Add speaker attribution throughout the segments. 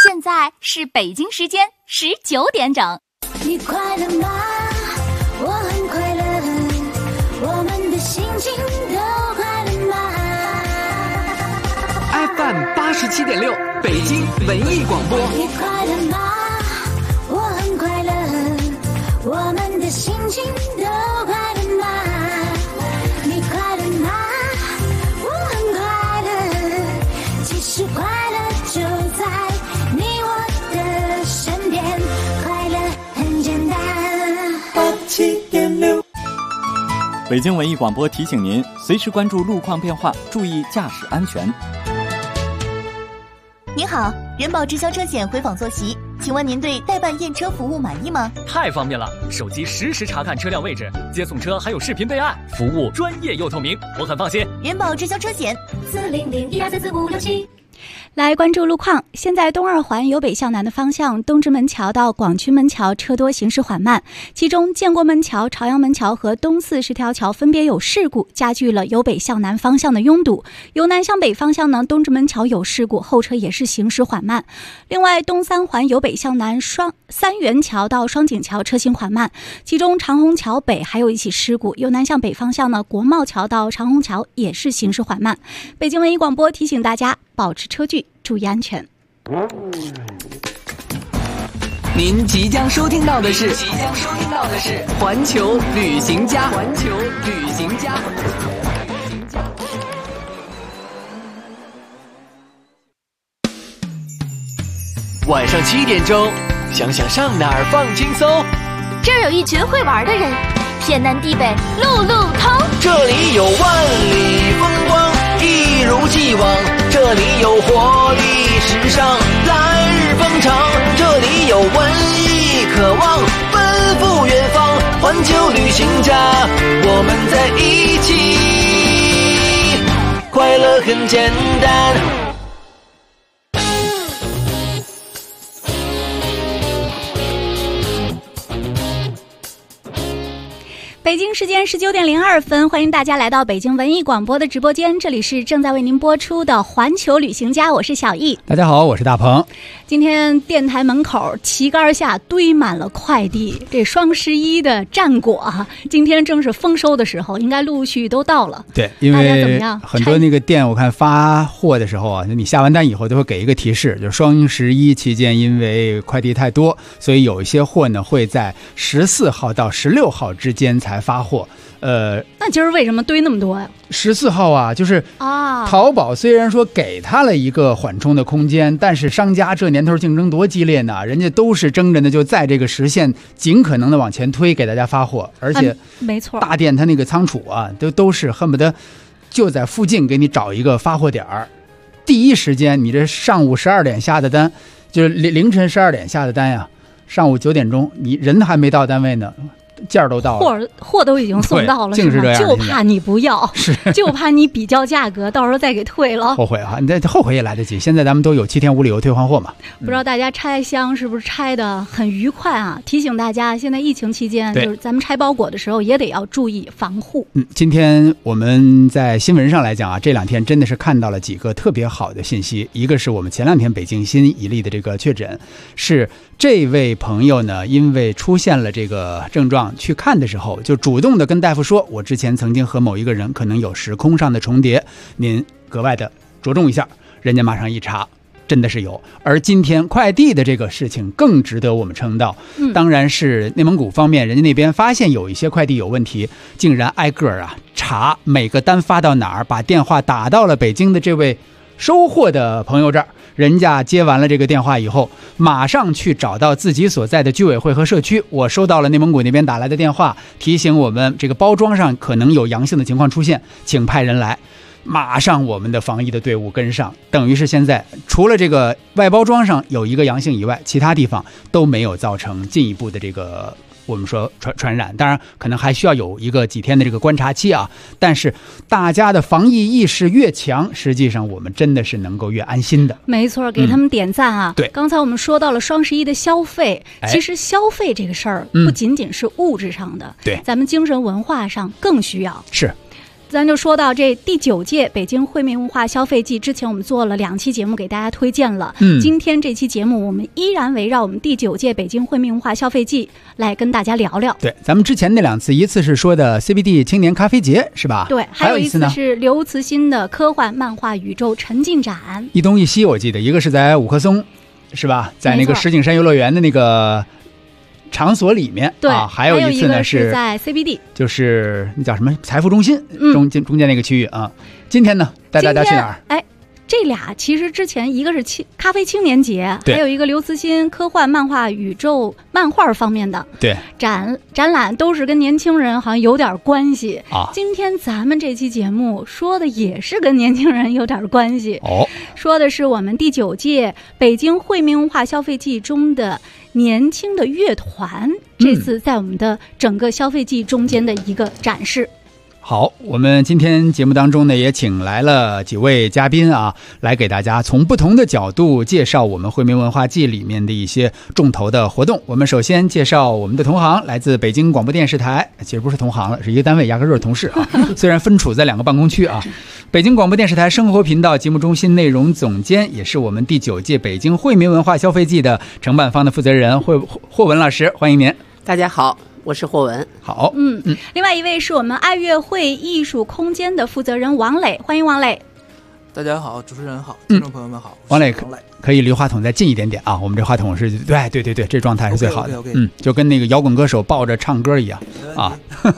Speaker 1: 现在是北京时间19点整。
Speaker 2: 你快乐吗？我很快乐，我们的心情都快乐吗
Speaker 3: ？FM 87.6，北京文艺广播。
Speaker 2: 你快乐吗？我很快乐，我们的心情都快乐吗？你快乐吗？我很快乐，其实快乐就在你我的身边，快乐很简单。87.6，
Speaker 4: 北京文艺广播提醒您，随时关注路况变化，注意驾驶安全。
Speaker 1: 您好，人保直销车险回访坐席，请问您对代办验车服务满意吗？
Speaker 5: 太方便了，手机实时查看车辆位置，接送车还有视频备案，服务专业又透明，我很放心。
Speaker 1: 人保直销车险
Speaker 2: 40012344567。
Speaker 6: 来关注路况，现在东二环由北向南的方向，东直门桥到广渠门桥车多，行驶缓慢，其中建国门桥、朝阳门桥和东40条桥分别有事故，加剧了由北向南方向的拥堵。由南向北方向呢，东直门桥有事故，后车也是行驶缓慢。另外，东三环由北向南三元桥到双井桥车行缓慢，其中长虹桥北还有一起事故，由南向北方向呢，国贸桥到长虹桥也是行驶缓慢。北京文艺广播提醒大家保持车距，注意安全。
Speaker 3: 您即将收听到的是环球旅行家。晚上7点钟，想想上哪儿放轻松。
Speaker 1: 这儿有一群会玩的人，天南地北路路通。
Speaker 7: 这里有万里风光，一如既往。这里有活力时尚，来日方长。这里有文艺渴望，奔赴远方。环球旅行家，我们在一起，快乐很简单。
Speaker 6: 北京时间19点02分，欢迎大家来到北京文艺广播的直播间，这里是正在为您播出的环球旅行家，我是小易。
Speaker 8: 大家好，我是大鹏。
Speaker 6: 今天电台门口旗杆下堆满了快递，这双11的战果啊，今天正是丰收的时候，应该陆续都到了。
Speaker 8: 对，因为很多那个店我看发货的时候啊，你下完单以后都会给一个提示，就是双11期间因为快递太多，所以有一些货呢会在14号到16号之间才发货。
Speaker 6: 那今儿为什么堆那么多呀
Speaker 8: ？14号啊，就是淘宝虽然说给他了一个缓冲的空间，但是商家这年头竞争多激烈呢，人家都是争着呢，就在这个时限尽可能的往前推，给大家发货，而且
Speaker 6: 没错，
Speaker 8: 大店他那个仓储啊，都是恨不得就在附近给你找一个发货点儿，第一时间你这上午12点下的单，就是凌晨12点下的单呀，上午9点钟你人还没到单位呢。件都到了，
Speaker 6: 货都已经送到了，
Speaker 8: 是这样，
Speaker 6: 就怕你不要，就怕你比较价格，到时候再给退了。
Speaker 8: 后悔啊！你这后悔也来得及。现在咱们都有7天无理由退换货嘛。
Speaker 6: 不知道大家拆箱是不是拆的很愉快啊？提醒大家，现在疫情期间，就是咱们拆包裹的时候也得要注意防护。
Speaker 8: 今天我们在新闻上来讲啊，这2天真的是看到了几个特别好的信息。一个是我们前2天北京新一例的这个确诊，是这位朋友呢，因为出现了这个症状。去看的时候就主动的跟大夫说，我之前曾经和某一个人可能有时空上的重叠，您格外的着重一下。人家马上一查，真的是有。而今天快递的这个事情更值得我们称道，当然是内蒙古方面，人家那边发现有一些快递有问题，竟然挨个查每个单发到哪儿，把电话打到了北京的这位收货的朋友这儿。人家接完了这个电话以后，马上去找到自己所在的居委会和社区，我收到了内蒙古那边打来的电话，提醒我们这个包装上可能有阳性的情况出现，请派人来。马上我们的防疫的队伍跟上，等于是现在除了这个外包装上有一个阳性以外，其他地方都没有造成进一步的这个我们说传染，当然可能还需要有一个几天的这个观察期啊。但是大家的防疫意识越强，实际上我们真的是能够越安心的。
Speaker 6: 没错，给他们点赞啊！
Speaker 8: 对，
Speaker 6: 刚才我们说到了双11的消费，其实消费这个事儿不仅仅是物质上的，
Speaker 8: 对，
Speaker 6: 咱们精神文化上更需要。
Speaker 8: 是。
Speaker 6: 咱就说到这第9届北京惠民文化消费季，之前我们做了2期节目给大家推荐了。今天这期节目我们依然围绕我们第9届北京惠民文化消费季来跟大家聊聊。
Speaker 8: 对，咱们之前那2次，一次是说的 CBD 青年咖啡节是吧？
Speaker 6: 对，还有一次是刘慈欣的科幻漫画宇宙沉浸展，
Speaker 8: 一东一西。我记得一个是在五棵松是吧，在那个石景山游乐园的那个场所里面，
Speaker 6: 对，
Speaker 8: 还有一次呢
Speaker 6: 是在 CBD，
Speaker 8: 就是那叫什么财富中心中间那个区域啊。今天呢带大家去哪儿？
Speaker 6: 哎，这俩其实之前一个是咖啡青年节，还有一个刘慈欣科幻漫画宇宙漫画方面的展览，都是跟年轻人好像有点关系啊。今天咱们这期节目说的也是跟年轻人有点关系
Speaker 8: 哦，
Speaker 6: 说的是我们第9届北京惠民文化消费季中的年轻的乐团，这次在我们的整个消费季中间的一个展示。
Speaker 8: 好，我们今天节目当中呢，也请来了几位嘉宾啊，来给大家从不同的角度介绍我们惠民文化季里面的一些重头的活动。我们首先介绍我们的同行，来自北京广播电视台，其实不是同行了，是一个单位，压根儿是同事啊。虽然分处在2个办公区啊。北京广播电视台生活频道节目中心内容总监，也是我们第9届北京惠民文化消费季的承办方的负责人霍文老师，欢迎您。
Speaker 9: 大家好，我是霍文。
Speaker 8: 好，
Speaker 6: 另外一位是我们爱乐会艺术空间的负责人王磊，欢迎王磊。
Speaker 10: 大家好，主持人好，听众朋友们好。
Speaker 8: 王磊可以离话筒再近一点点啊，我们这话筒是对，这状态是最好的。就跟那个摇滚歌手抱着唱歌一样啊。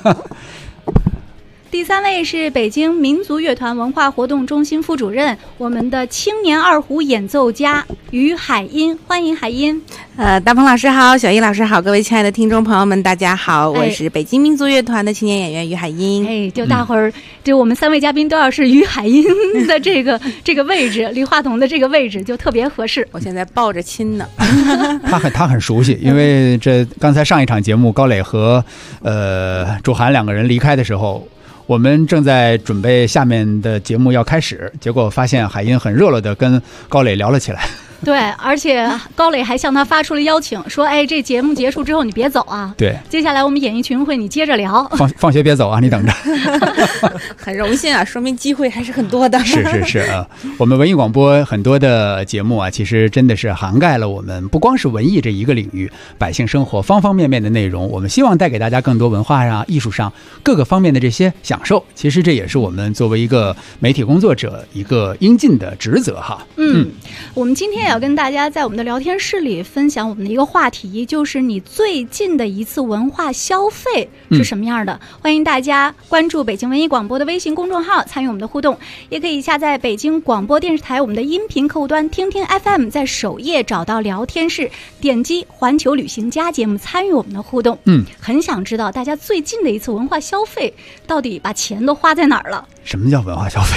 Speaker 6: 第3位是北京民族乐团文化活动中心副主任，我们的青年二胡演奏家于海音，欢迎海音。
Speaker 11: 大鹏老师好，小易老师好，各位亲爱的听众朋友们大家好，我是北京民族乐团的青年演员于海音。
Speaker 6: 哎，就大会儿就我们3位嘉宾都要是于海音的这个位置，离话筒的这个位置就特别合适。
Speaker 11: 我现在抱着亲呢。
Speaker 8: 他很熟悉，因为这刚才上一场节目高磊和朱涵2个人离开的时候，我们正在准备下面的节目要开始，结果发现海音很热络的跟高磊聊了起来。
Speaker 6: 对，而且高磊还向他发出了邀请，说：“哎，这节目结束之后你别走啊，
Speaker 8: 对，
Speaker 6: 接下来我们演艺群会你接着聊。
Speaker 8: 放学别走啊，你等着。”
Speaker 11: 很荣幸啊，说明机会还是很多的。
Speaker 8: 是啊，我们文艺广播很多的节目啊，其实真的是涵盖了我们不光是文艺这一个领域，百姓生活方方面面的内容。我们希望带给大家更多文化上、艺术上各个方面的这些享受。其实这也是我们作为一个媒体工作者一个应尽的职责哈。
Speaker 6: 我们今天要跟大家在我们的聊天室里分享我们的一个话题，就是你最近的一次文化消费是什么样的？欢迎大家关注北京文艺广播的微信公众号参与我们的互动，也可以下载北京广播电视台我们的音频客户端听听 FM， 在首页找到聊天室，点击环球旅行家节目参与我们的互动。很想知道大家最近的一次文化消费到底把钱都花在哪儿了？
Speaker 8: 什么叫文化消费？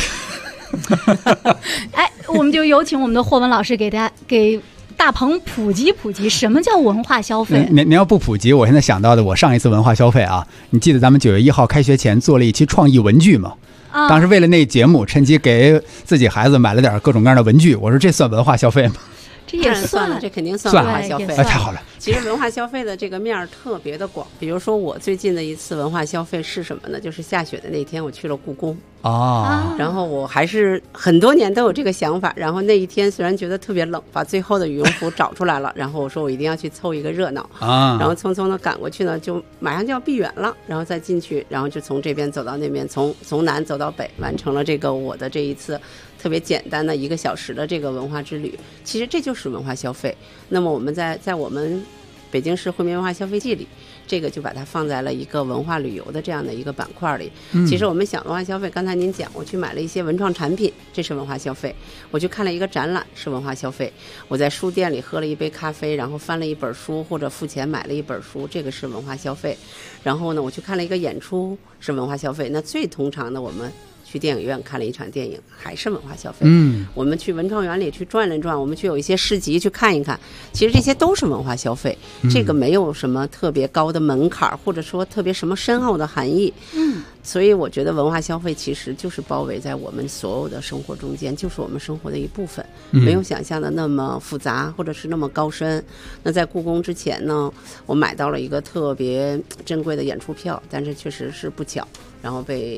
Speaker 6: 哎，我们就有请我们的霍文老师给大鹏普及什么叫文化消费。
Speaker 8: 您要不普及，我现在想到的，我上一次文化消费啊，你记得咱们9月1号开学前做了一期创意文具吗？当时为了那节目，趁机给自己孩子买了点各种各样的文具，我说这算文化消费吗？
Speaker 6: 这也
Speaker 9: 算了，这肯定算文化消费。
Speaker 8: 太好了。
Speaker 9: 其实文化消费的这个面特别的广，比如说我最近的一次文化消费是什么呢？就是下雪的那天我去了故宫。然后我还是很多年都有这个想法，然后那一天虽然觉得特别冷，把最后的羽绒服找出来了，然后我说我一定要去凑一个热闹然后匆匆的赶过去呢，就马上就要闭园了，然后再进去，然后就从这边走到那边，从南走到北，完成了这个我的这一次特别简单的1个小时的这个文化之旅。其实这就是文化消费。那么我们在我们北京市惠民文化消费季里，这个就把它放在了一个文化旅游的这样的一个板块里。其实我们想文化消费，刚才您讲，我去买了一些文创产品，这是文化消费；我去看了一个展览，是文化消费；我在书店里喝了一杯咖啡，然后翻了一本书，或者付钱买了一本书，这个是文化消费。然后呢，我去看了一个演出，是文化消费。那最通常的，我们去电影院看了一场电影，还是文化消费。我们去文创园里去转了转，我们去有一些市集去看一看，其实这些都是文化消费。这个没有什么特别高的门槛，或者说特别什么深奥的含义。所以我觉得文化消费其实就是包围在我们所有的生活中间，就是我们生活的一部分，没有想象的那么复杂，或者是那么高深。那在故宫之前呢，我买到了一个特别珍贵的演出票，但是确实是不巧，然后被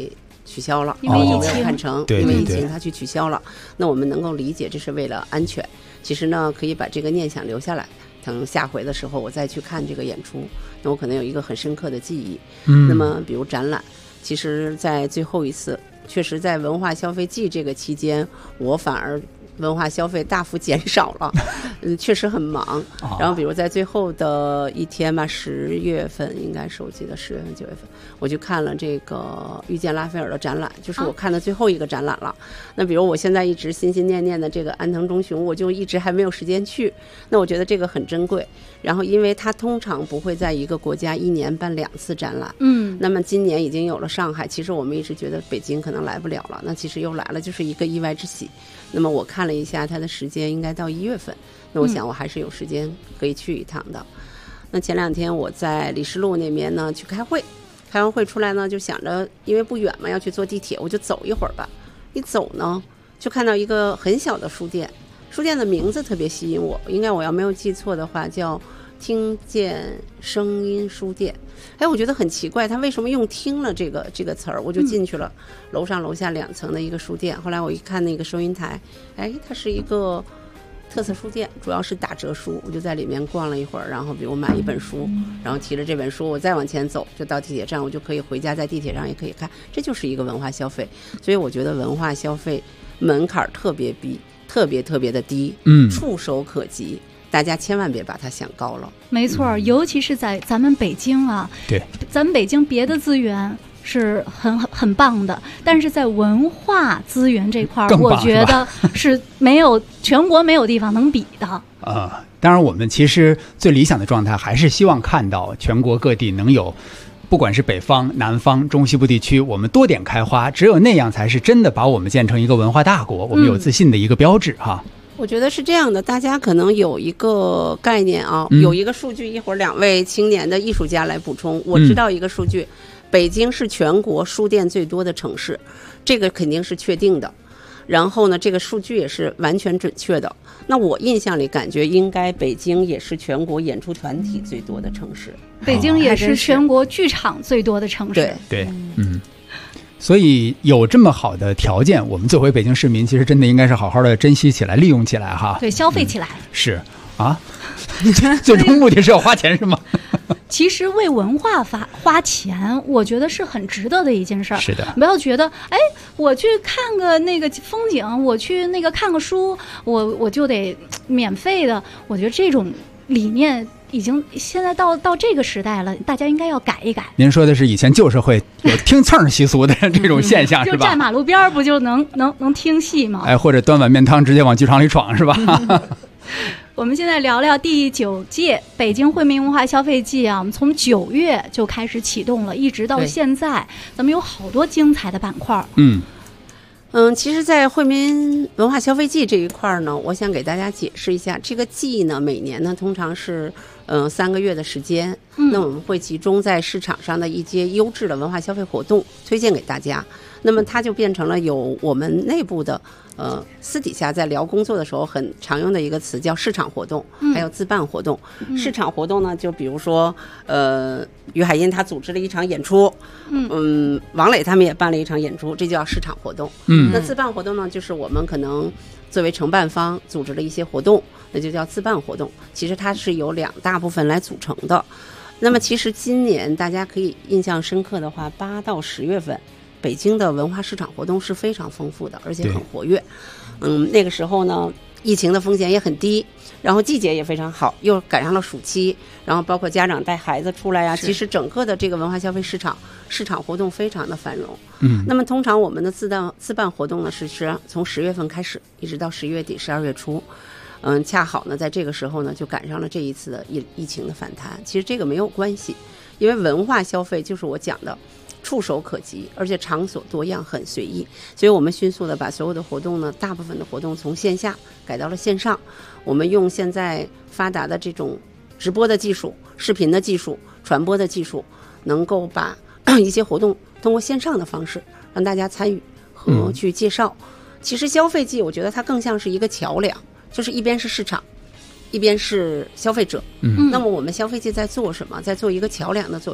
Speaker 9: 取消了，
Speaker 6: 因为
Speaker 9: 就没有看成，
Speaker 8: 对
Speaker 9: 因为疫情它去取消了。那我们能够理解这是为了安全，其实呢可以把这个念想留下来，等下回的时候我再去看这个演出，那我可能有一个很深刻的记忆。那么比如展览，其实在最后一次确实在文化消费季这个期间，我反而文化消费大幅减少了，确实很忙。然后比如在最后的一天吧，10月份应该是我记得10月份9月份，我去看了这个遇见拉斐尔的展览，就是我看的最后一个展览了。那比如我现在一直心心念念的这个安藤忠雄，我就一直还没有时间去。那我觉得这个很珍贵。然后因为它通常不会在一个国家1年办2次展览，那么今年已经有了上海，其实我们一直觉得北京可能来不了了，那其实又来了，就是一个意外之喜。那么我看了一下它的时间，应该到1月份，那我想我还是有时间可以去一趟的。那前2天我在李石路那边呢去开会，开完会出来呢就想着因为不远嘛，要去坐地铁，我就走一会儿吧。一走呢就看到一个很小的书店，书店的名字特别吸引我，应该我要没有记错的话叫听见声音书店。我觉得很奇怪，他为什么用听了这个词儿？我就进去了，楼上楼下2层的一个书店。后来我一看那个收银台，它是一个特色书店，主要是打折书。我就在里面逛了一会儿，然后比如买一本书，然后提着这本书我再往前走，就到地铁站，我就可以回家，在地铁上也可以看。这就是一个文化消费。所以我觉得文化消费门槛特别的低，触手可及。大家千万别把它想高了。
Speaker 6: 没错，尤其是在咱们北京啊，
Speaker 8: 对，
Speaker 6: 咱们北京别的资源是很棒的，但是在文化资源这块我觉得是没有全国没有地方能比的。
Speaker 8: 当然我们其实最理想的状态还是希望看到全国各地能有，不管是北方、南方、中西部地区，我们多点开花，只有那样才是真的把我们建成一个文化大国，我们有自信的一个标志哈。
Speaker 9: 我觉得是这样的，大家可能有一个概念啊，有一个数据，一会儿2位青年的艺术家来补充。我知道一个数据，北京是全国书店最多的城市，这个肯定是确定的。然后呢，这个数据也是完全准确的。那我印象里感觉应该北京也是全国演出团体最多的城市，
Speaker 6: 北京也是全国剧场最多的城市。
Speaker 8: 对，所以有这么好的条件，我们作为北京市民，其实真的应该是好好的珍惜起来、利用起来哈。
Speaker 6: 对，消费起来。
Speaker 8: 是啊，最终目的是要花钱是吗？
Speaker 6: 其实为文化花钱，我觉得是很值得的一件事儿。
Speaker 8: 是的，
Speaker 6: 不要觉得我去看个那个风景，我去那个看个书，我就得免费的。我觉得这种理念已经现在到这个时代了，大家应该要改一改。
Speaker 8: 您说的是以前旧社会有听蹭习俗的这种现象是吧？
Speaker 6: 就站马路边不就能听戏吗？
Speaker 8: 或者端碗面汤直接往剧场里闯是吧？
Speaker 6: 我们现在聊聊第9届北京惠民文化消费季啊，我们从9月就开始启动了，一直到现在，咱们有好多精彩的板块。
Speaker 9: 其实在惠民文化消费季这一块呢，我想给大家解释一下，这个季呢每年呢通常是3个月的时间，那我们会集中在市场上的一些优质的文化消费活动推荐给大家。那么它就变成了有我们内部的私底下在聊工作的时候很常用的一个词叫市场活动，还有自办活动。市场活动呢，就比如说于海音他组织了一场演出，王磊他们也办了一场演出，这就叫市场活动。那自办活动呢，就是我们可能作为承办方组织了一些活动，那就叫自办活动。其实它是由2大部分来组成的。那么其实今年大家可以印象深刻的话，8到10月份北京的文化市场活动是非常丰富的，而且很活跃。那个时候呢，疫情的风险也很低，然后季节也非常好，又赶上了暑期，然后包括家长带孩子出来呀，其实整个的这个文化消费市场活动非常的繁荣。那么通常我们的自办活动呢，是从10月份开始，一直到11月底、12月初。恰好呢，在这个时候呢，就赶上了这一次的疫情的反弹。其实这个没有关系，因为文化消费就是我讲的触手可及，而且场所多样，很随意。所以我们迅速的把所有的活动呢，大部分的活动从线下改到了线上。我们用现在发达的这种直播的技术、视频的技术、传播的技术，能够把一些活动通过线上的方式让大家参与和去介绍。其实消费季我觉得它更像是一个桥梁，就是一边是市场，一边是消费者。那么我们消费季在做什么？在做一个桥梁的作用。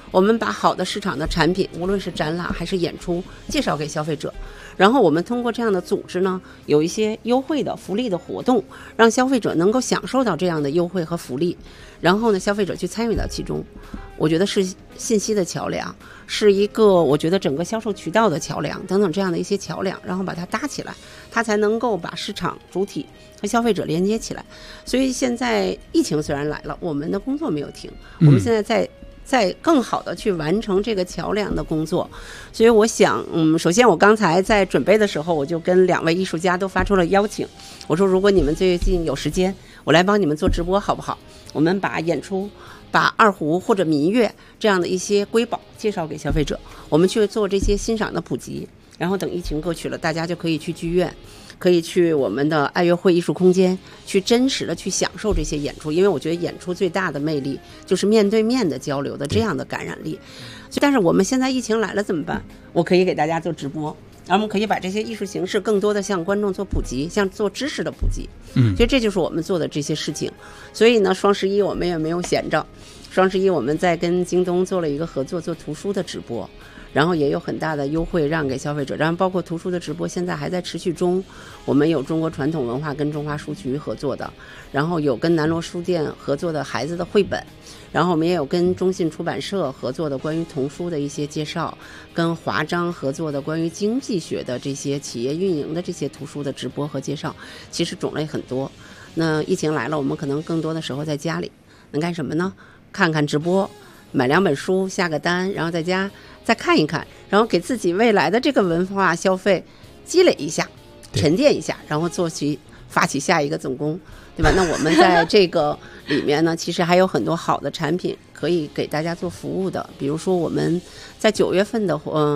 Speaker 9: 我们把好的市场的产品，无论是展览还是演出，介绍给消费者。然后我们通过这样的组织呢，有一些优惠的福利的活动，让消费者能够享受到这样的优惠和福利。然后呢，消费者去参与到其中，我觉得是信息的桥梁，是一个我觉得整个销售渠道的桥梁等等这样的一些桥梁，然后把它搭起来，它才能够把市场主体和消费者连接起来。所以现在疫情虽然来了，我们的工作没有停，我们现在在更好的去完成这个桥梁的工作。所以我想首先我刚才在准备的时候，我就跟2位艺术家都发出了邀请，我说如果你们最近有时间，我来帮你们做直播好不好？我们把演出，把二胡或者民乐这样的一些瑰宝介绍给消费者，我们去做这些欣赏的普及，然后等疫情过去了，大家就可以去剧院，可以去我们的爱乐会艺术空间，去真实的去享受这些演出。因为我觉得演出最大的魅力就是面对面的交流的这样的感染力。但是我们现在疫情来了怎么办？我可以给大家做直播，然后我们可以把这些艺术形式更多的向观众做普及，像做知识的普及。所以这就是我们做的这些事情。所以呢，双11我们也没有闲着，双11我们在跟京东做了一个合作，做图书的直播，然后也有很大的优惠让给消费者，然后包括图书的直播现在还在持续中。我们有中国传统文化跟中华书局合作的，然后有跟南锣书店合作的孩子的绘本，然后我们也有跟中信出版社合作的关于童书的一些介绍，跟华章合作的关于经济学的这些企业运营的这些图书的直播和介绍，其实种类很多。那疫情来了，我们可能更多的时候在家里能干什么呢？看看直播，买2本书，下个单，然后在家再看一看，然后给自己未来的这个文化消费积累一下，沉淀一下，然后发起下一个总攻，对吧？那我们在这个里面呢，其实还有很多好的产品可以给大家做服务的。比如说我们在9月份的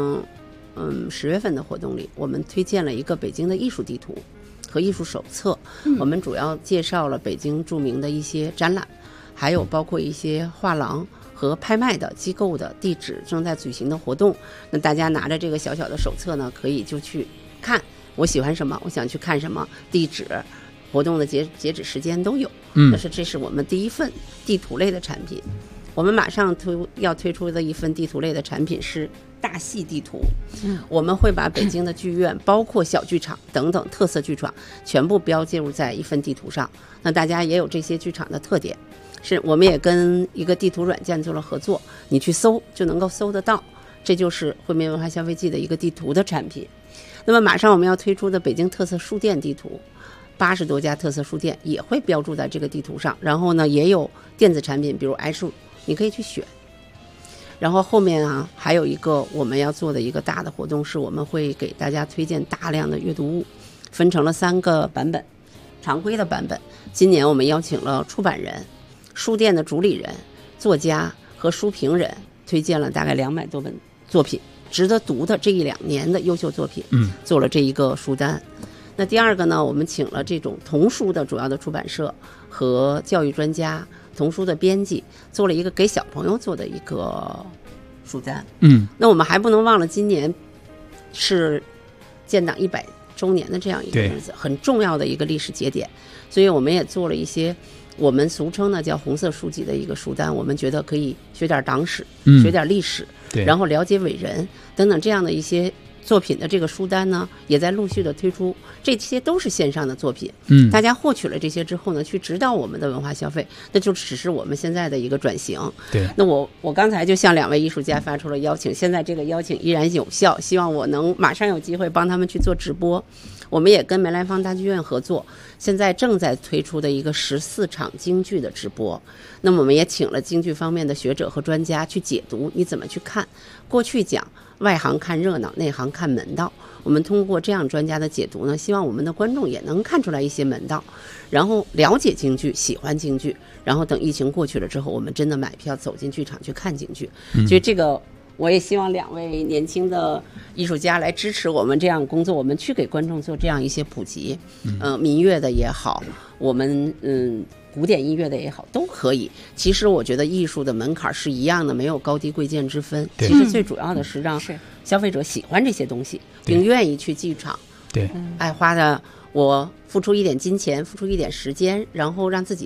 Speaker 9: 10月份的活动里，我们推荐了一个北京的艺术地图和艺术手册。我们主要介绍了北京著名的一些展览，还有包括一些画廊和拍卖的机构的地址正在举行的活动。那大家拿着这个小小的手册呢，可以就去看我喜欢什么，我想去看什么，地址、活动的截止时间都有。这是我们第一份地图类的产品。我们马上要推出的一份地图类的产品是大戏地图。我们会把北京的剧院包括小剧场等等特色剧场全部标记入在一份地图上，那大家也有这些剧场的特点。我们也跟一个地图软件做了合作，你去搜就能够搜得到。这就是汇面文化消费季的一个地图的产品。那么马上我们要推出的北京特色书店地图，80多家特色书店也会标注在这个地图上。然后呢，也有电子产品，比如iShow，你可以去选。然后后面还有一个我们要做的一个大的活动，是我们会给大家推荐大量的阅读物，分成了3个版本，常规的版本。今年我们邀请了出版人、书店的主理人、作家和书评人，推荐了大概200多本作品，值得读的这1-2年的优秀作品，做了这一个书单。那第二个呢，我们请了这种童书的主要的出版社和教育专家、童书的编辑，做了一个给小朋友做的一个书单。那我们还不能忘了，今年是建党100周年的这样一个日子，很重要的一个历史节点，所以我们也做了一些我们俗称呢叫红色书籍的一个书单。我们觉得可以学点党史，学点历史，然后了解伟人等等这样的一些作品的这个书单呢，也在陆续的推出。这些都是线上的作品，大家获取了这些之后呢，去指导我们的文化消费，那就只是我们现在的一个转型。那我刚才就向2位艺术家发出了邀请，现在这个邀请依然有效，希望我能马上有机会帮他们去做直播。我们也跟梅兰芳大剧院合作，现在正在推出的一个14场京剧的直播。那么我们也请了京剧方面的学者和专家去解读你怎么去看。过去讲外行看热闹，内行看门道，我们通过这样专家的解读呢，希望我们的观众也能看出来一些门道，然后了解京剧，喜欢京剧，然后等疫情过去了之后，我们真的买票走进剧场去看京剧。所以这个我也希望2位年轻的艺术家来支持我们这样工作，我们去给观众做这样一些普及，民乐的也好，我们古典音乐的也好，都可以。其实我觉得艺术的门槛是一样的，没有高低贵贱之分。其实最主要的是让消费者喜欢这些东西，并愿意去剧场。爱花的我付出一点金钱，付出一点时间，然后让自己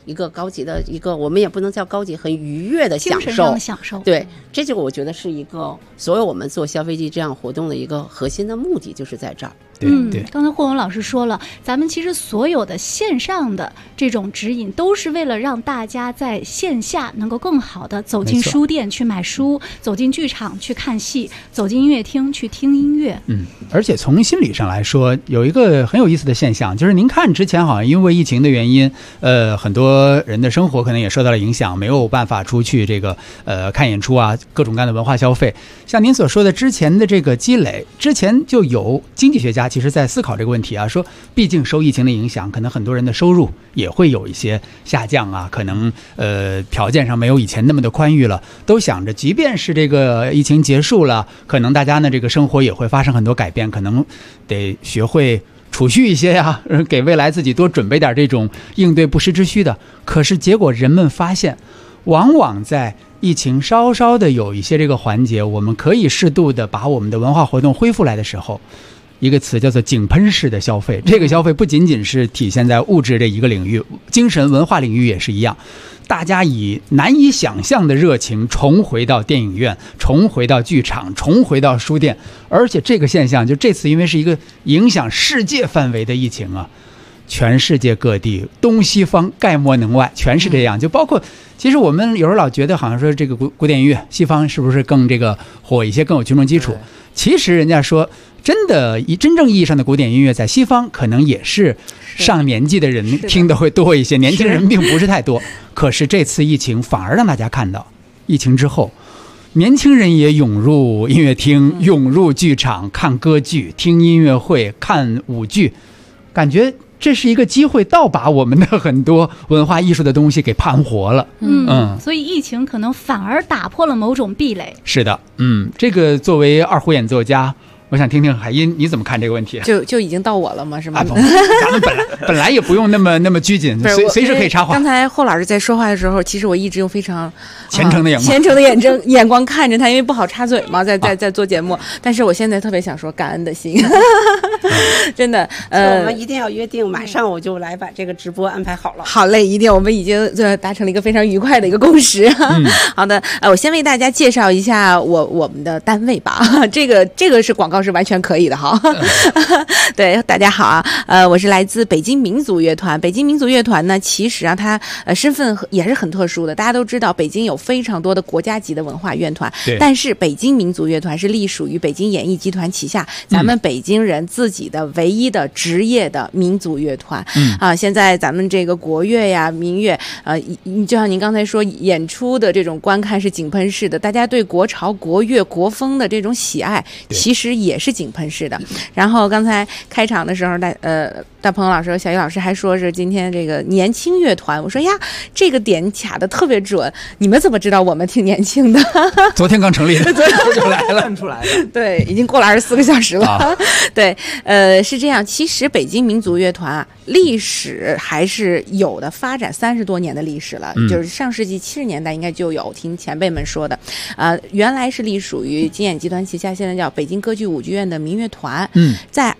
Speaker 9: 一个高级的一个，我们也不能叫高级，很愉悦的享受，
Speaker 6: 精神上的享受。
Speaker 9: 对，这就我觉得是一个所有我们做消费季这样活动的一个核心的目的，就是在这儿。
Speaker 8: 对，
Speaker 6: 刚才霍文老师说了，咱们其实所有的线上的这种指引，都是为了让大家在线下能够更好的走进书店去买书，走进剧场去看戏，走进音乐厅去听音乐。
Speaker 8: 而且从心理上来说，有一个很有意思的现象，就是您看之前好像因为疫情的原因，很多人的生活可能也受到了影响，没有办法出去这个看演出啊，各种各样的文化消费。像您所说的之前的这个积累，之前就有经济学家其实在思考这个问题啊，说毕竟受疫情的影响，可能很多人的收入也会有一些下降啊，可能条件上没有以前那么的宽裕了，都想着即便是这个疫情结束了，可能大家呢这个生活也会发生很多改变，可能得学会储蓄一些呀，给未来自己多准备点这种应对不时之需的。可是结果人们发现，往往在疫情稍稍的有一些这个环节，我们可以适度的把我们的文化活动恢复来的时候，一个词叫做井喷式的消费。这个消费不仅仅是体现在物质这一个领域，精神文化领域也是一样。大家以难以想象的热情重回到电影院，重回到剧场，重回到书店。而且这个现象就这次因为是一个影响世界范围的疫情啊，全世界各地东西方概莫能外，全是这样。就包括其实我们有时候老觉得好像说这个古典音乐西方是不是更这个火一些，更有群众基础。其实人家说真正意义上的古典音乐在西方可能也是上年纪的人听的会多一些，年轻人并不是太多。可是这次疫情反而让大家看到，疫情之后年轻人也涌入音乐厅，涌入剧场，看歌剧，听音乐会，看舞剧，感觉这是一个机会，倒把我们的很多文化艺术的东西给盘活了。
Speaker 6: 所以疫情可能反而打破了某种壁垒。
Speaker 8: 是的，这个作为二胡演奏家，我想听听海音你怎么看这个问题？
Speaker 11: 就已经到我了吗？是吗？
Speaker 8: 咱们本来也不用那么拘谨，随时可以插话。
Speaker 11: 刚才霍老师在说话的时候，其实我一直用非常
Speaker 8: 虔诚的
Speaker 11: 眼光看着他，因为不好插嘴嘛，在做节目。但是我现在特别想说感恩的心，真的。
Speaker 9: 我们一定要约定，马上我就来把这个直播安排好了。
Speaker 11: 好嘞，一定，我们已经达成了一个非常愉快的一个共识。好的，我先为大家介绍一下我们的单位吧。这个是广告。是完全可以的哈。对，大家好啊，我是来自北京民族乐团。北京民族乐团呢，其实啊，它身份也是很特殊的。大家都知道，北京有非常多的国家级的文化乐团，但是北京民族乐团是隶属于北京演艺集团旗下，咱们北京人自己的唯一的职业的民族乐团。现在咱们这个国乐呀、民乐，就像您刚才说，演出的这种观看是井喷式的，大家对国潮、国乐、国风的这种喜爱，其实也是井喷式的。然后刚才开场的时候，大鹏老师和小艺老师还说是今天这个年轻乐团，我说呀，这个点卡的特别准，你们怎么知道我们挺年轻的？
Speaker 8: 昨天刚成立的，就来了，
Speaker 10: 看出来了。
Speaker 11: 对，已经过了24个小时了。对，是这样。其实北京民族乐团啊，历史还是有的，发展30多年的历史了，就是上世纪70年代应该就有，听前辈们说的。原来是隶属于京演集团旗下，现在叫北京歌剧舞剧院的民乐团。在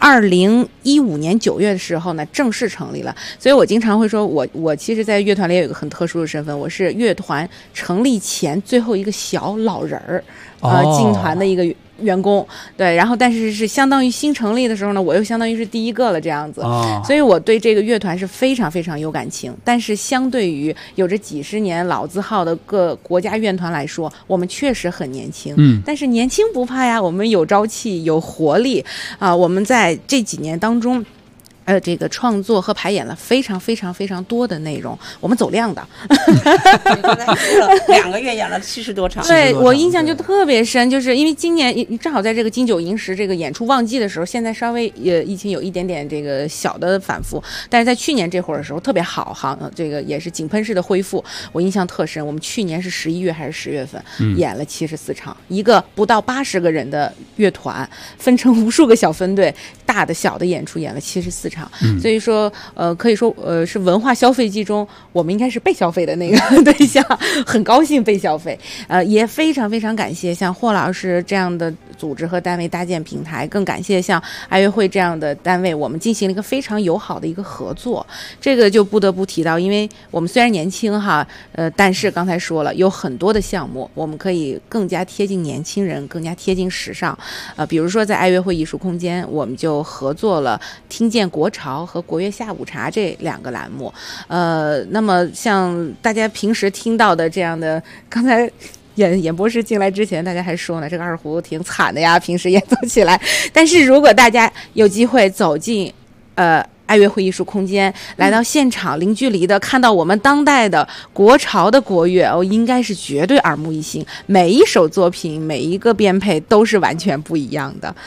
Speaker 11: 2015年9月的时候呢，正式成立了。所以我经常会说，我其实，在乐团里也有一个很特殊的身份，我是乐团成立前最后一个小老人儿，进团的一个员工。对，然后但是相当于新成立的时候呢，我又相当于是第一个了这样子。所以我对这个乐团是非常非常有感情。但是相对于有着几十年老字号的各国家乐团来说，我们确实很年轻。但是年轻不怕呀，我们有朝气有活力啊！我们在这几年当中，这个创作和排演了非常非常非常多的内容，我们走量的。
Speaker 9: 刚才2个月演了70多场。
Speaker 11: 对，我印象就特别深，就是因为今年正好在这个金九银十这个演出旺季的时候，现在稍微疫情有一点点这个小的反复，但是在去年这会儿的时候特别好哈，这个也是井喷式的恢复，我印象特深。我们去年是11月还是10月份演了74场，一个不到80个人的乐团，分成无数个小分队，大的小的演出演了74场。 场。所以说可以说是文化消费季中我们应该是被消费的那个对象，很高兴被消费。也非常非常感谢像霍老师这样的组织和单位搭建平台，更感谢像爱乐会这样的单位，我们进行了一个非常友好的一个合作。这个就不得不提到，因为我们虽然年轻哈，但是刚才说了有很多的项目，我们可以更加贴近年轻人，更加贴近时尚。比如说在爱乐会艺术空间，我们就合作了听见国潮和国乐下午茶这2个栏目。那么像大家平时听到的这样的，刚才演播室进来之前大家还说呢，这个二胡挺惨的呀，平时演奏起来。但是如果大家有机会走进爱乐会艺术空间，来到现场，零距离的看到我们当代的国潮的国乐，应该是绝对耳目一新，每一首作品每一个编配都是完全不一样的。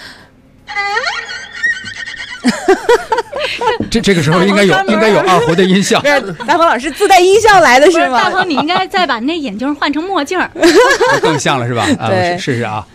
Speaker 8: 这个时候应该有二胡的音效。
Speaker 11: 大鹏老师自带音效来的是吗？
Speaker 6: 大鹏，你应该再把那眼镜换成墨镜，
Speaker 8: 更像了是吧？
Speaker 11: 对，
Speaker 8: 试试啊。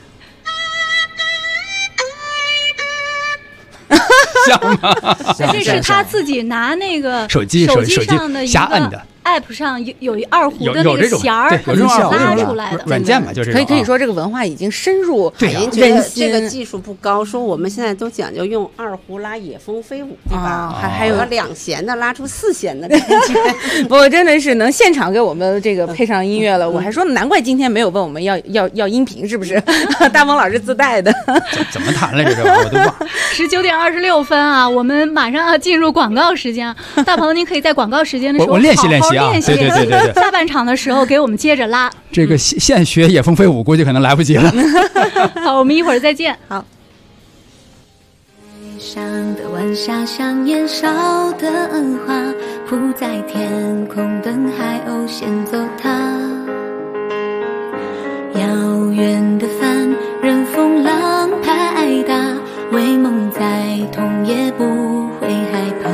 Speaker 8: 像吗？
Speaker 6: 这是他自己拿那个
Speaker 8: 手机
Speaker 6: 上的
Speaker 8: 瞎摁的
Speaker 6: app 上有二胡的那个弦儿，拉出来的
Speaker 8: 软件嘛，就是
Speaker 11: 可以说这个文化已经深入
Speaker 9: 人心。这个技术不高，说我们现在都讲究用二胡拉野蜂飞舞，对吧？还有2弦的拉出4弦的感觉。
Speaker 11: 不，真的是能现场给我们这个配上音乐了。我还说难怪今天没有问我们要音频，是不是？大鹏老师自带的。
Speaker 8: 怎么弹来着？我都忘。
Speaker 6: 19点26分啊，我们马上要进入广告时间。大鹏，您可以在广告时间的时候
Speaker 8: 我练习练习。对，
Speaker 6: 下半场的时候给我们接着拉。
Speaker 8: 这个现学野蜂飞舞估计可能来不及了。
Speaker 6: 好，我们一会儿再见。
Speaker 11: 好。
Speaker 2: 上的晚霞像年少的花，铺在天空等海鸥先走它。遥远的帆任风浪拍打，为梦在痛也不会害怕。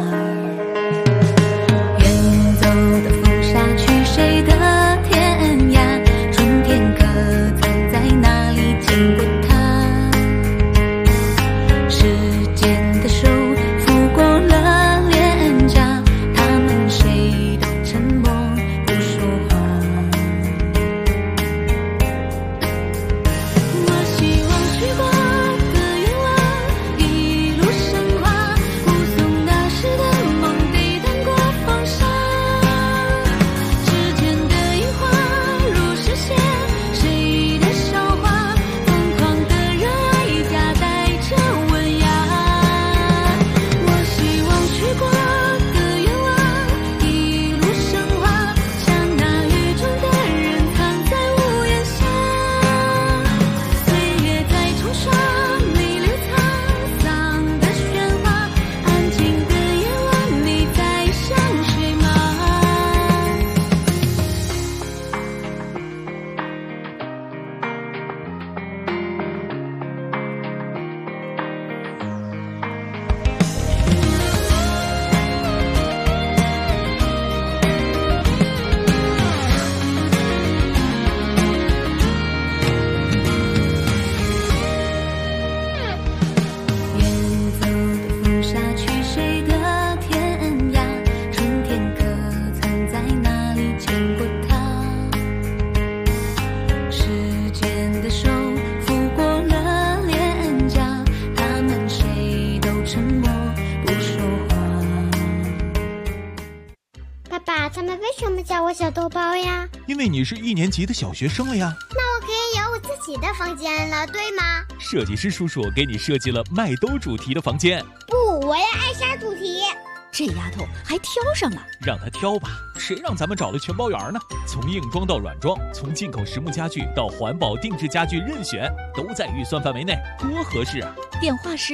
Speaker 12: 叫我小豆包呀？
Speaker 13: 因为你是1年级的小学生了呀。
Speaker 12: 那我可以有我自己的房间了，对吗？
Speaker 13: 设计师叔叔给你设计了麦兜主题的房间。
Speaker 12: 不，我要艾莎主题。
Speaker 14: 这丫头还挑上了，
Speaker 13: 让她挑吧，谁让咱们找了全包圆呢？从硬装到软装，从进口实木家具到环保定制家具，任选，都在预算范围内，多合适啊！
Speaker 14: 电话是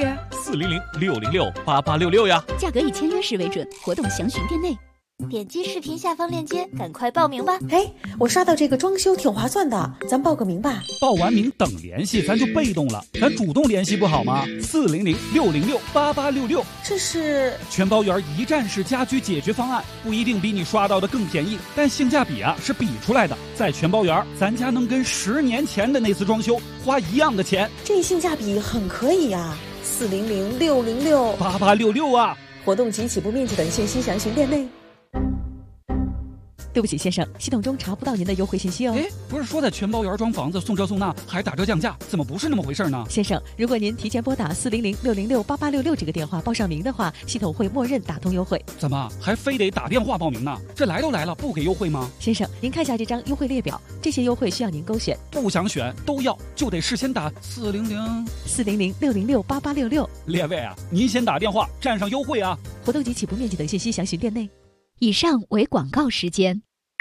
Speaker 13: 400-606-8866呀，
Speaker 14: 价格以签约时为准，活动详询店内。
Speaker 1: 点击视频下方链接，赶快报名吧！
Speaker 15: 哎，我刷到这个装修挺划算的，咱报个名吧。
Speaker 16: 报完名等联系，咱就被动了，咱主动联系不好吗？400-606-8866，
Speaker 15: 这是
Speaker 16: 全包圆一站式家居解决方案，不一定比你刷到的更便宜，但性价比是比出来的。在全包圆，咱家能跟10年前的那次装修花一样的钱，
Speaker 15: 这性价比很可以呀。 400-606-8866
Speaker 16: 啊！
Speaker 15: 活动及起步面积等信息详询店内。
Speaker 14: 对不起，先生，系统中查不到您的优惠信息哦。
Speaker 16: 哎，不是说在全包园装房子送这送那，还打折降价，怎么不是那么回事呢？
Speaker 14: 先生，如果您提前拨打400-606-8866这个电话报上名的话，系统会默认打通优惠。
Speaker 16: 怎么还非得打电话报名呢？这来都来了，不给优惠吗？
Speaker 14: 先生，您看一下这张优惠列表，这些优惠需要您勾选。
Speaker 16: 不想选都要，就得事先打
Speaker 14: 400-606-8866。
Speaker 16: 列位啊，您先打电话占上优惠啊！
Speaker 14: 活动及起步面积等信息详询店内。以上为广告时间。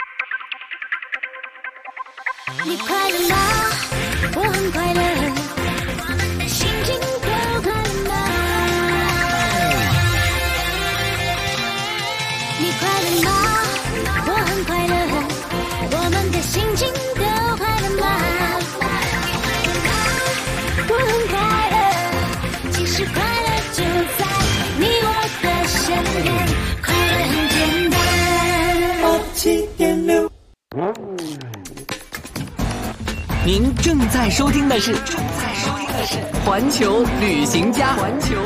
Speaker 2: 你快乐吗？我很快乐，心情都快乐吗？你快乐吗？我很快乐，我们的心情都快乐吗？我很快乐，其实快乐就在你我的身边，快乐很简单。87.6。
Speaker 3: 您正在收听的是环球旅行家。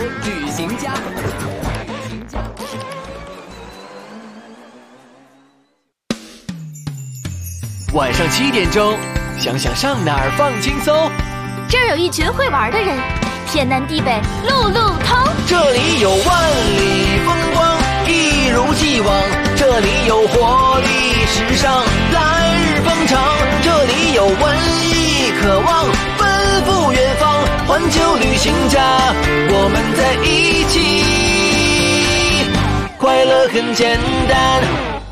Speaker 7: 晚上7点钟，想想上哪儿放轻松。
Speaker 12: 这儿有一群会玩的人，天南地北路路通。
Speaker 7: 这里有万里风光，一如既往。这里有活力时尚，来日方长。这里有文艺渴望，奔赴远方。环球旅行家，我们在一起，快乐很简单。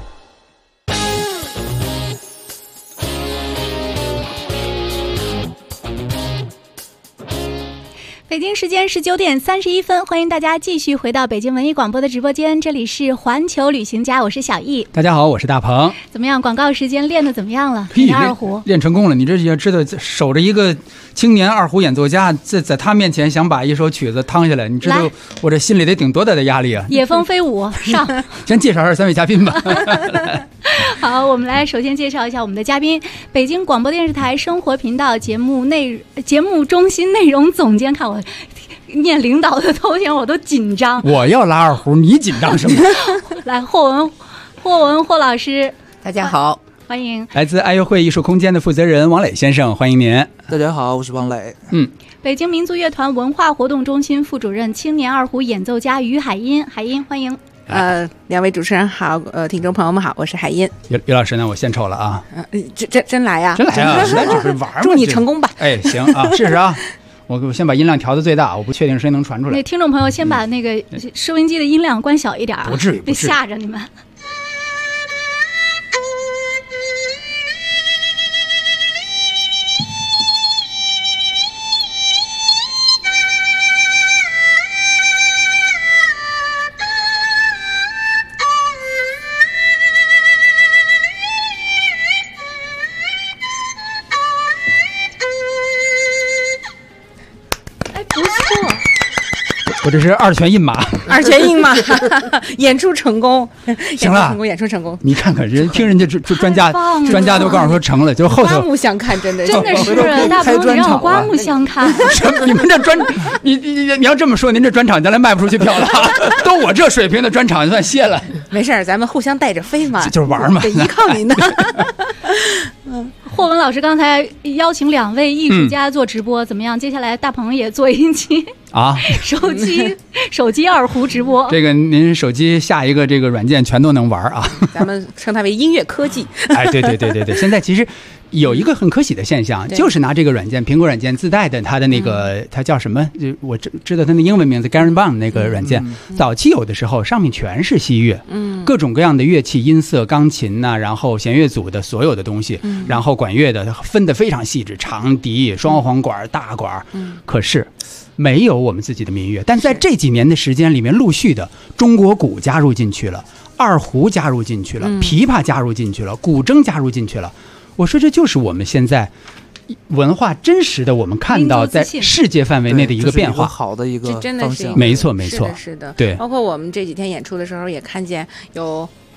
Speaker 6: 北京时间19点31分，欢迎大家继续回到北京文艺广播的直播间，这里是环球旅行家，我是小易。
Speaker 8: 大家好，我是大鹏。
Speaker 6: 怎么样？广告时间练得怎么样了？你二胡
Speaker 8: 练成功了，你这也知道，守着一个青年二胡演奏家，在他面前想把一首曲子趟下来，你知道我这心里得顶多大的压力啊！
Speaker 6: 野蜂飞舞上，
Speaker 8: 先介绍一下3位嘉宾吧。
Speaker 6: 好，我们来首先介绍一下我们的嘉宾，北京广播电视台生活频道节目中心内容总监。看我念领导的头衔，我都紧张。
Speaker 8: 我要拉二胡，你紧张什么？
Speaker 6: 来，霍老师，
Speaker 9: 大家好，
Speaker 6: 欢迎。
Speaker 8: 来自爱乐会艺术空间的负责人王磊先生，欢迎您。
Speaker 10: 大家好，我是王磊。
Speaker 6: 北京民族乐团文化活动中心副主任、青年二胡演奏家于海音，海音欢迎。
Speaker 11: 两位主持人好，听众朋友们好，我是海音。
Speaker 8: 于老师呢，我献丑了啊！
Speaker 11: 真来呀！
Speaker 8: 真来啊！实在只是玩嘛。
Speaker 11: 祝你成功吧！
Speaker 8: 哎，行啊，试试啊。我先把音量调到最大，我不确定声音能传出来。
Speaker 6: 那听众朋友先把那个收音机的音量关小一点啊，
Speaker 8: 不至于，
Speaker 6: 别吓着你们。
Speaker 8: 我这是二泉印马，
Speaker 11: 演出成功，
Speaker 8: 行了，
Speaker 11: 演出成功。
Speaker 8: 你看看人听人家专家都告诉说成了，就后头
Speaker 11: 刮目相看，真的
Speaker 6: 是大鹏，你让我刮目相看。
Speaker 8: 你们这你要这么说，您这专场将来卖不出去票了。都我这水平的专场就算歇了。
Speaker 11: 没事，咱们互相带着飞嘛，
Speaker 8: 就是玩嘛，
Speaker 11: 得依靠您的。
Speaker 6: 霍文老师刚才邀请2位艺术家做直播，怎么样？接下来大鹏也做一期啊，手机二胡直播。
Speaker 8: 这个您手机下一个这个软件全都能玩啊。
Speaker 11: 咱们称它为音乐科技。
Speaker 8: 哎，对，现在其实有一个很可喜的现象，就是拿这个软件，苹果软件自带的它的那个，它叫什么？我知道它的英文名字 GarageBand 那个软件，早期有的时候上面全是西乐，各种各样的乐器，音色、钢琴呐，然后弦乐组的所有的东西，然后管乐的分得非常细致，长笛、双簧管、大管，可是没有我们自己的民乐。但在这几年的时间里面，陆续的中国鼓加入进去了，二胡加入进去了，琵琶加入进去了，古筝加入进去了。我说这就是我们现在文化真实的我们看到在世界范围内的一个变化，
Speaker 10: 好的一个方向。
Speaker 8: 没错，
Speaker 11: 是的，
Speaker 8: 对。
Speaker 11: 包括我们这几天演出的时候，也看见有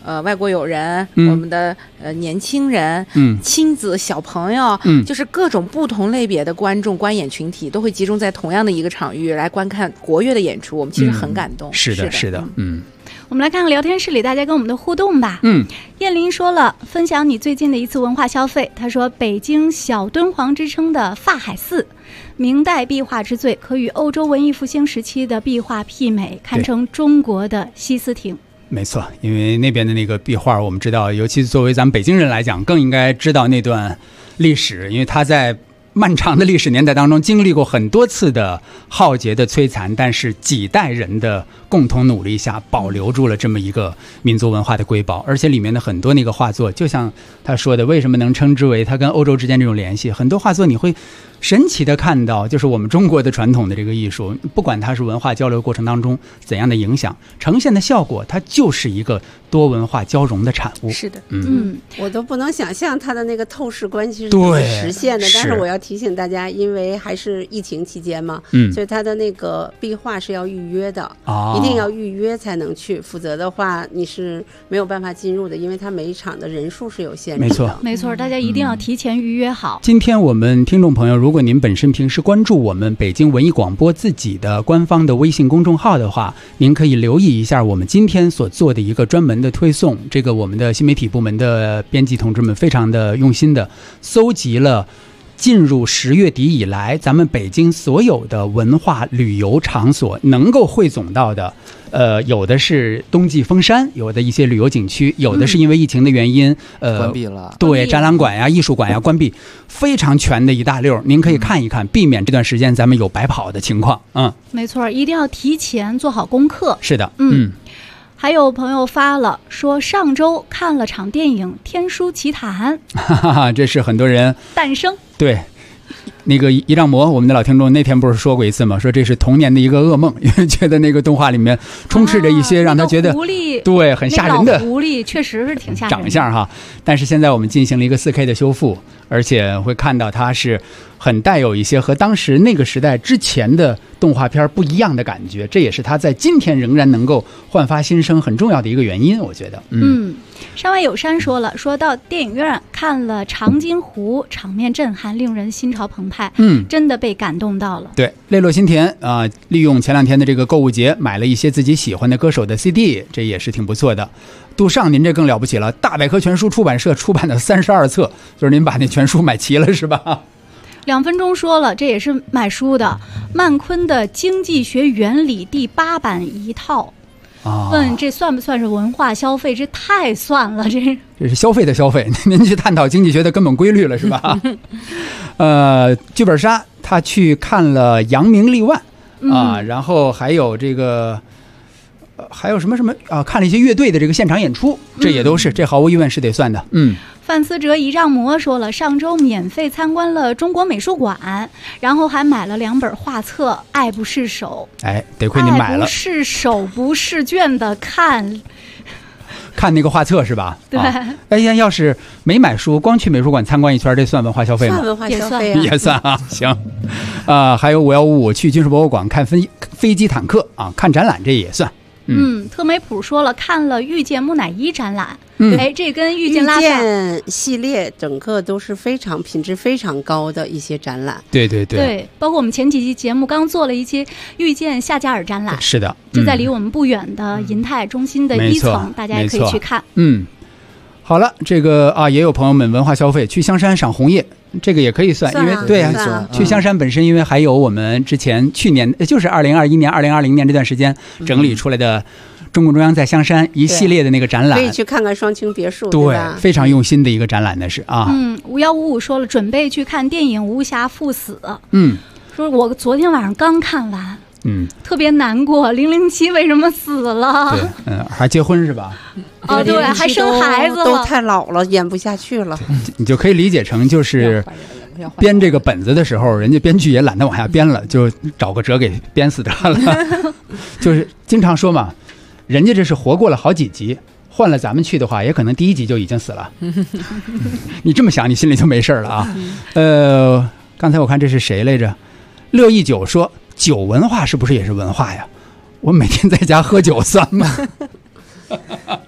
Speaker 11: 外国友人，我们的年轻人，亲子小朋友，就是各种不同类别的观众观演群体都会集中在同样的一个场域来观看国乐的演出，我们其实很感动。
Speaker 8: 是的，
Speaker 6: 我们来看看聊天室里大家跟我们的互动吧。燕林说了，分享你最近的一次文化消费。他说，北京小敦煌之称的法海寺，明代壁画之最，可与欧洲文艺复兴时期的壁画媲美，堪称中国的西斯廷。
Speaker 8: 没错，因为那边的那个壁画，我们知道，尤其作为咱们北京人来讲，更应该知道那段历史，因为它在漫长的历史年代当中经历过很多次的浩劫的摧残，但是几代人的共同努力下保留住了这么一个民族文化的瑰宝。而且里面的很多那个画作，就像他说的，为什么能称之为它跟欧洲之间这种联系，很多画作你会神奇的看到，就是我们中国的传统的这个艺术，不管它是文化交流过程当中怎样的影响，呈现的效果它就是一个多文化交融的产物。
Speaker 11: 是的，
Speaker 9: 我都不能想象它的那个透视关系是怎么实现的。但是我要提醒大家，因为还是疫情期间嘛，所以它的那个壁画是要预约的，一定要预约才能去，否则的话你是没有办法进入的，因为它每一场的人数是有限制的。
Speaker 6: 没错，大家一定要提前预约好。
Speaker 8: 今天我们听众朋友，如果您本身平时关注我们北京文艺广播自己的官方的微信公众号的话，您可以留意一下我们今天所做的一个专门的推送。这个我们的新媒体部门的编辑同志们非常的用心的搜集了进入10月底以来咱们北京所有的文化旅游场所能够汇总到的，有的是冬季封山，有的一些旅游景区，有的是因为疫情的原因
Speaker 10: 关闭了，
Speaker 8: 对，展览馆呀、艺术馆呀关闭，非常全的一大溜，您可以看一看，避免这段时间咱们有白跑的情况。
Speaker 6: 没错，一定要提前做好功课。
Speaker 8: 是的，
Speaker 6: 还有朋友发了说，上周看了场电影《天书奇谭》，
Speaker 8: 这是很多人
Speaker 6: 诞生。对，
Speaker 8: 那个一丈魔，我们的老听众那天不是说过一次吗？说这是童年的一个噩梦，因为觉得那个动画里面充斥着一些让他觉得、
Speaker 6: 狐狸，
Speaker 8: 对，很吓人的
Speaker 6: 狐狸，确实是挺吓人的
Speaker 8: 长相哈。但是现在我们进行了一个4K 的修复，而且会看到它是很带有一些和当时那个时代之前的动画片不一样的感觉，这也是它在今天仍然能够焕发新生很重要的一个原因，我觉得。
Speaker 6: 山外有山说了，说到电影院看了《长津湖》，场面震撼，令人心潮澎湃，真的被感动到了。
Speaker 8: 对，泪落心田啊、利用前2天的这个购物节，买了一些自己喜欢的歌手的 CD， 这也是挺不错的。杜尚，您这更了不起了，大百科全书出版社出版的32册，就是您把那全书买齐了是吧
Speaker 6: ？2分钟说了，这也是买书的，曼昆的《经济学原理》第8版一套。问这算不算是文化消费？这太算了，这
Speaker 8: 是消费的消费。您去探讨经济学的根本规律了是吧？剧本杀他去看了扬名立万然后还有这个还有什么看了一些乐队的这个现场演出，这也都是，这毫无疑问是得算的。
Speaker 6: 范思哲一丈魔说了，上周免费参观了中国美术馆，然后还买了2本画册，爱不释手。
Speaker 8: 哎，得亏你买了，
Speaker 6: 爱不释手不释卷的看
Speaker 8: 那个画册是吧？
Speaker 6: 对。
Speaker 8: 哎呀，要是没买书，光去美术馆参观一圈，这算文化消费吗？
Speaker 9: 算文化消费
Speaker 8: 也算啊。行，还有5155去军事博物馆看飞机坦克啊，看展览这也算。
Speaker 6: 特美普说了，看了遇见木乃伊展览。这跟遇见
Speaker 9: 系列整个都是品质非常高的一些展览。
Speaker 8: 对，
Speaker 6: 包括我们前几期节目刚做了一期遇见夏加尔展览，
Speaker 8: 是的，
Speaker 6: 就在离我们不远的银泰中心的1层，大家也可以去看。
Speaker 8: 好了，这个也有朋友们文化消费去香山赏红叶，这个也可以算，因为对啊，去香山本身因为还有我们之前去年就是2021年、2020年这段时间整理出来的中共中央在香山一系列的那个展览，
Speaker 9: 可以去看看双清别墅，
Speaker 8: 对，非常用心的一个展览的是
Speaker 6: 5155说了，准备去看电影《无暇赴死》。说我昨天晚上刚看完。特别难过，007为什么死了？
Speaker 8: 对，还结婚是吧？
Speaker 6: 对，还生孩子了，
Speaker 9: 都太老了，演不下去了。
Speaker 8: 你就可以理解成就是编这个本子的时候，人家编剧也懒得往下编了，就找个辙给编死得了。就是经常说嘛，人家这是活过了好几集，换了咱们去的话，也可能第1集就已经死了。你这么想，你心里就没事了啊。刚才我看这是谁来着？乐意酒说。酒文化是不是也是文化呀？我每天在家喝酒算吗？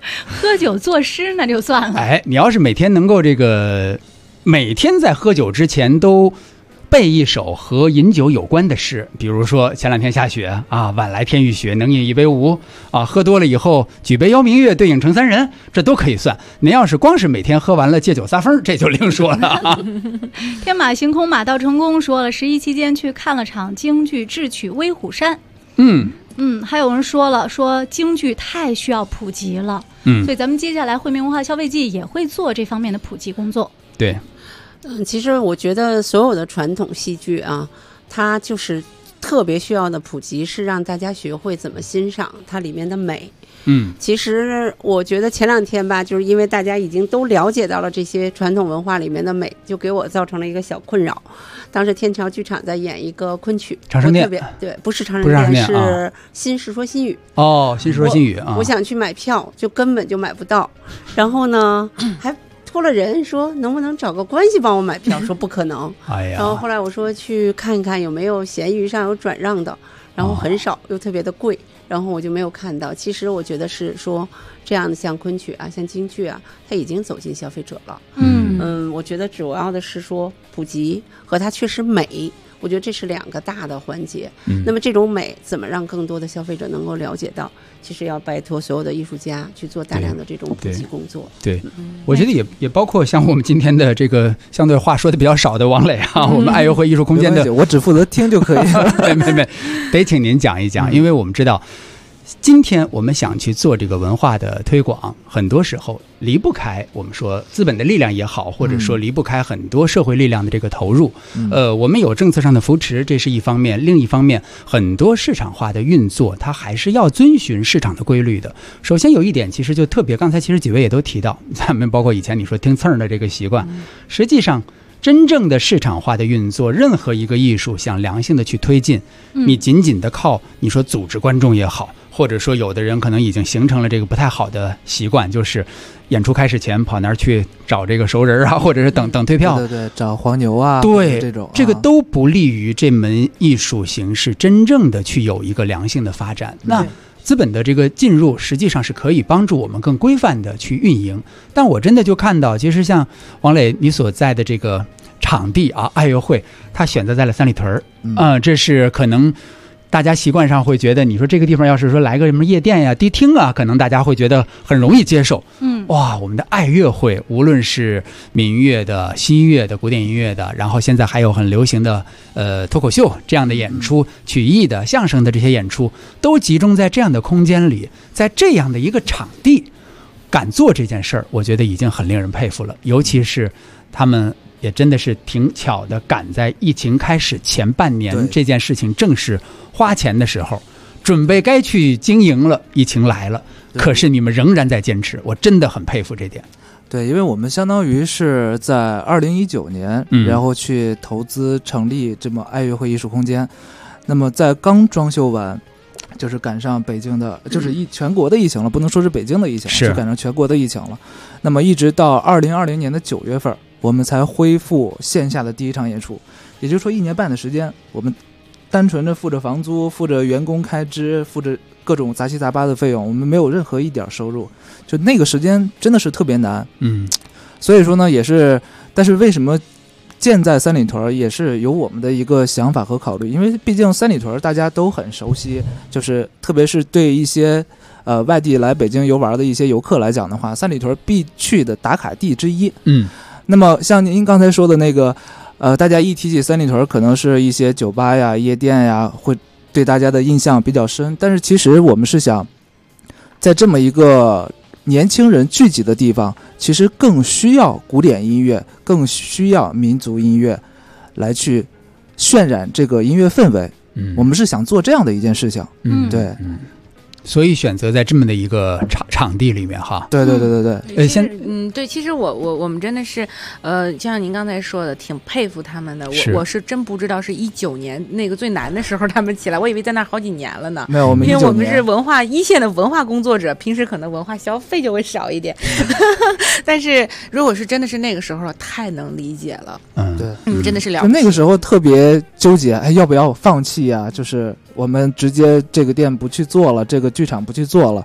Speaker 6: 喝酒作诗那就算了。
Speaker 8: 哎，你要是每天能够每天在喝酒之前都背一首和饮酒有关的诗，比如说前两天下雪啊，晚来天欲雪，能饮一杯无啊，喝多了以后举杯邀明月，对影成三人，这都可以算。您要是光是每天喝完了借酒撒疯，这就另说了啊。
Speaker 6: 天马行空马到成功说了，11期间去看了场京剧智取威虎山。还有人说了，说京剧太需要普及了，所以咱们接下来惠民文化消费季也会做这方面的普及工作。
Speaker 8: 对。
Speaker 9: 其实我觉得所有的传统戏剧啊，它就是特别需要的普及，是让大家学会怎么欣赏它里面的美。其实我觉得前两天吧，就是因为大家已经都了解到了这些传统文化里面的美，就给我造成了一个小困扰。当时天桥剧场在演一个昆曲，
Speaker 8: 长生殿，
Speaker 9: 对，不是长生殿，是新世说新语。哦，
Speaker 8: 新世说新语啊！
Speaker 9: 我想去买票，就根本就买不到。然后呢，还托了人说能不能找个关系帮我买票，说不可能。然后后来我说去看一看有没有闲鱼上有转让的，然后很少，又特别的贵，然后我就没有看到。其实我觉得是说这样的像昆曲啊，像京剧啊，它已经走进消费者了。我觉得主要的是说普及和它确实美，我觉得这是两个大的环节。那么这种美怎么让更多的消费者能够了解到？其实要拜托所有的艺术家去做大量的这种普及工作。
Speaker 8: 对，我觉得也包括像我们今天的这个相对话说的比较少的王磊啊，我们爱乐会艺术空间的，
Speaker 10: 我只负责听就可以了。
Speaker 8: 没，得请您讲一讲，因为我们知道。今天我们想去做这个文化的推广，很多时候离不开我们说资本的力量也好，或者说离不开很多社会力量的这个投入。我们有政策上的扶持，这是一方面；另一方面，很多市场化的运作，它还是要遵循市场的规律的。首先有一点，其实就特别，刚才其实几位也都提到，咱们包括以前你说听刺儿的这个习惯，实际上。真正的市场化的运作，任何一个艺术想良性的去推进，你仅仅的靠你说组织观众也好，或者说有的人可能已经形成了这个不太好的习惯，就是演出开始前跑那儿去找这个熟人啊，或者是等退票，
Speaker 10: 对，找黄牛啊，
Speaker 8: 对，
Speaker 10: 这种
Speaker 8: 这个都不利于这门艺术形式真正的去有一个良性的发展。那资本的这个进入实际上是可以帮助我们更规范的去运营，但我真的就看到，其实像王磊你所在的这个场地啊，爱乐会，他选择在了三里屯这是可能大家习惯上会觉得，你说这个地方要是说来个什么夜店呀、迪厅啊，可能大家会觉得很容易接受。哇，我们的爱乐会，无论是民乐的、西乐的、古典音乐的，然后现在还有很流行的脱口秀这样的演出、曲艺的、相声的这些演出，都集中在这样的空间里，在这样的一个场地，敢做这件事儿，我觉得已经很令人佩服了。尤其是他们也真的是挺巧的，赶在疫情开始前半年，这件事情正是花钱的时候，准备该去经营了，疫情来了，可是你们仍然在坚持，我真的很佩服这点。
Speaker 10: 对，因为我们相当于是在2019年，然后去投资成立这么爱乐会艺术空间，那么在刚装修完，就是赶上北京的，就是全国的疫情了，不能说是北京的疫情，是赶上全国的疫情了。那么一直到2020年的9月份，我们才恢复线下的第一场演出，也就是说1年半的时间，我们单纯的付着房租，付着员工开支，付着各种杂七杂八的费用，我们没有任何一点收入，就那个时间真的是特别难。所以说呢，也是，但是为什么建在三里屯也是有我们的一个想法和考虑，因为毕竟三里屯大家都很熟悉，就是特别是对一些外地来北京游玩的一些游客来讲的话，三里屯必去的打卡地之一。那么像您刚才说的那个大家一提起三里屯，可能是一些酒吧呀、夜店呀，会对大家的印象比较深，但是其实我们是想在这么一个年轻人聚集的地方，其实更需要古典音乐，更需要民族音乐来去渲染这个音乐氛围。我们是想做这样的一件事情。对。
Speaker 8: 所以选择在这么的一个场地里面哈。
Speaker 10: 对。
Speaker 11: 对，其实我们真的是就像您刚才说的，挺佩服他们的。我是真不知道是19年那个最难的时候他们起来，我以为在那好几年了呢。
Speaker 10: 没有，
Speaker 11: 因为我们是一线的文化工作者，平时可能文化消费就会少一点。但是如果是真的是那个时候，太能理解了。
Speaker 10: 对，
Speaker 11: 真的是了不起。
Speaker 10: 就那个时候特别纠结，要不要放弃啊？就是我们直接这个店不去做了，这个剧场不去做了，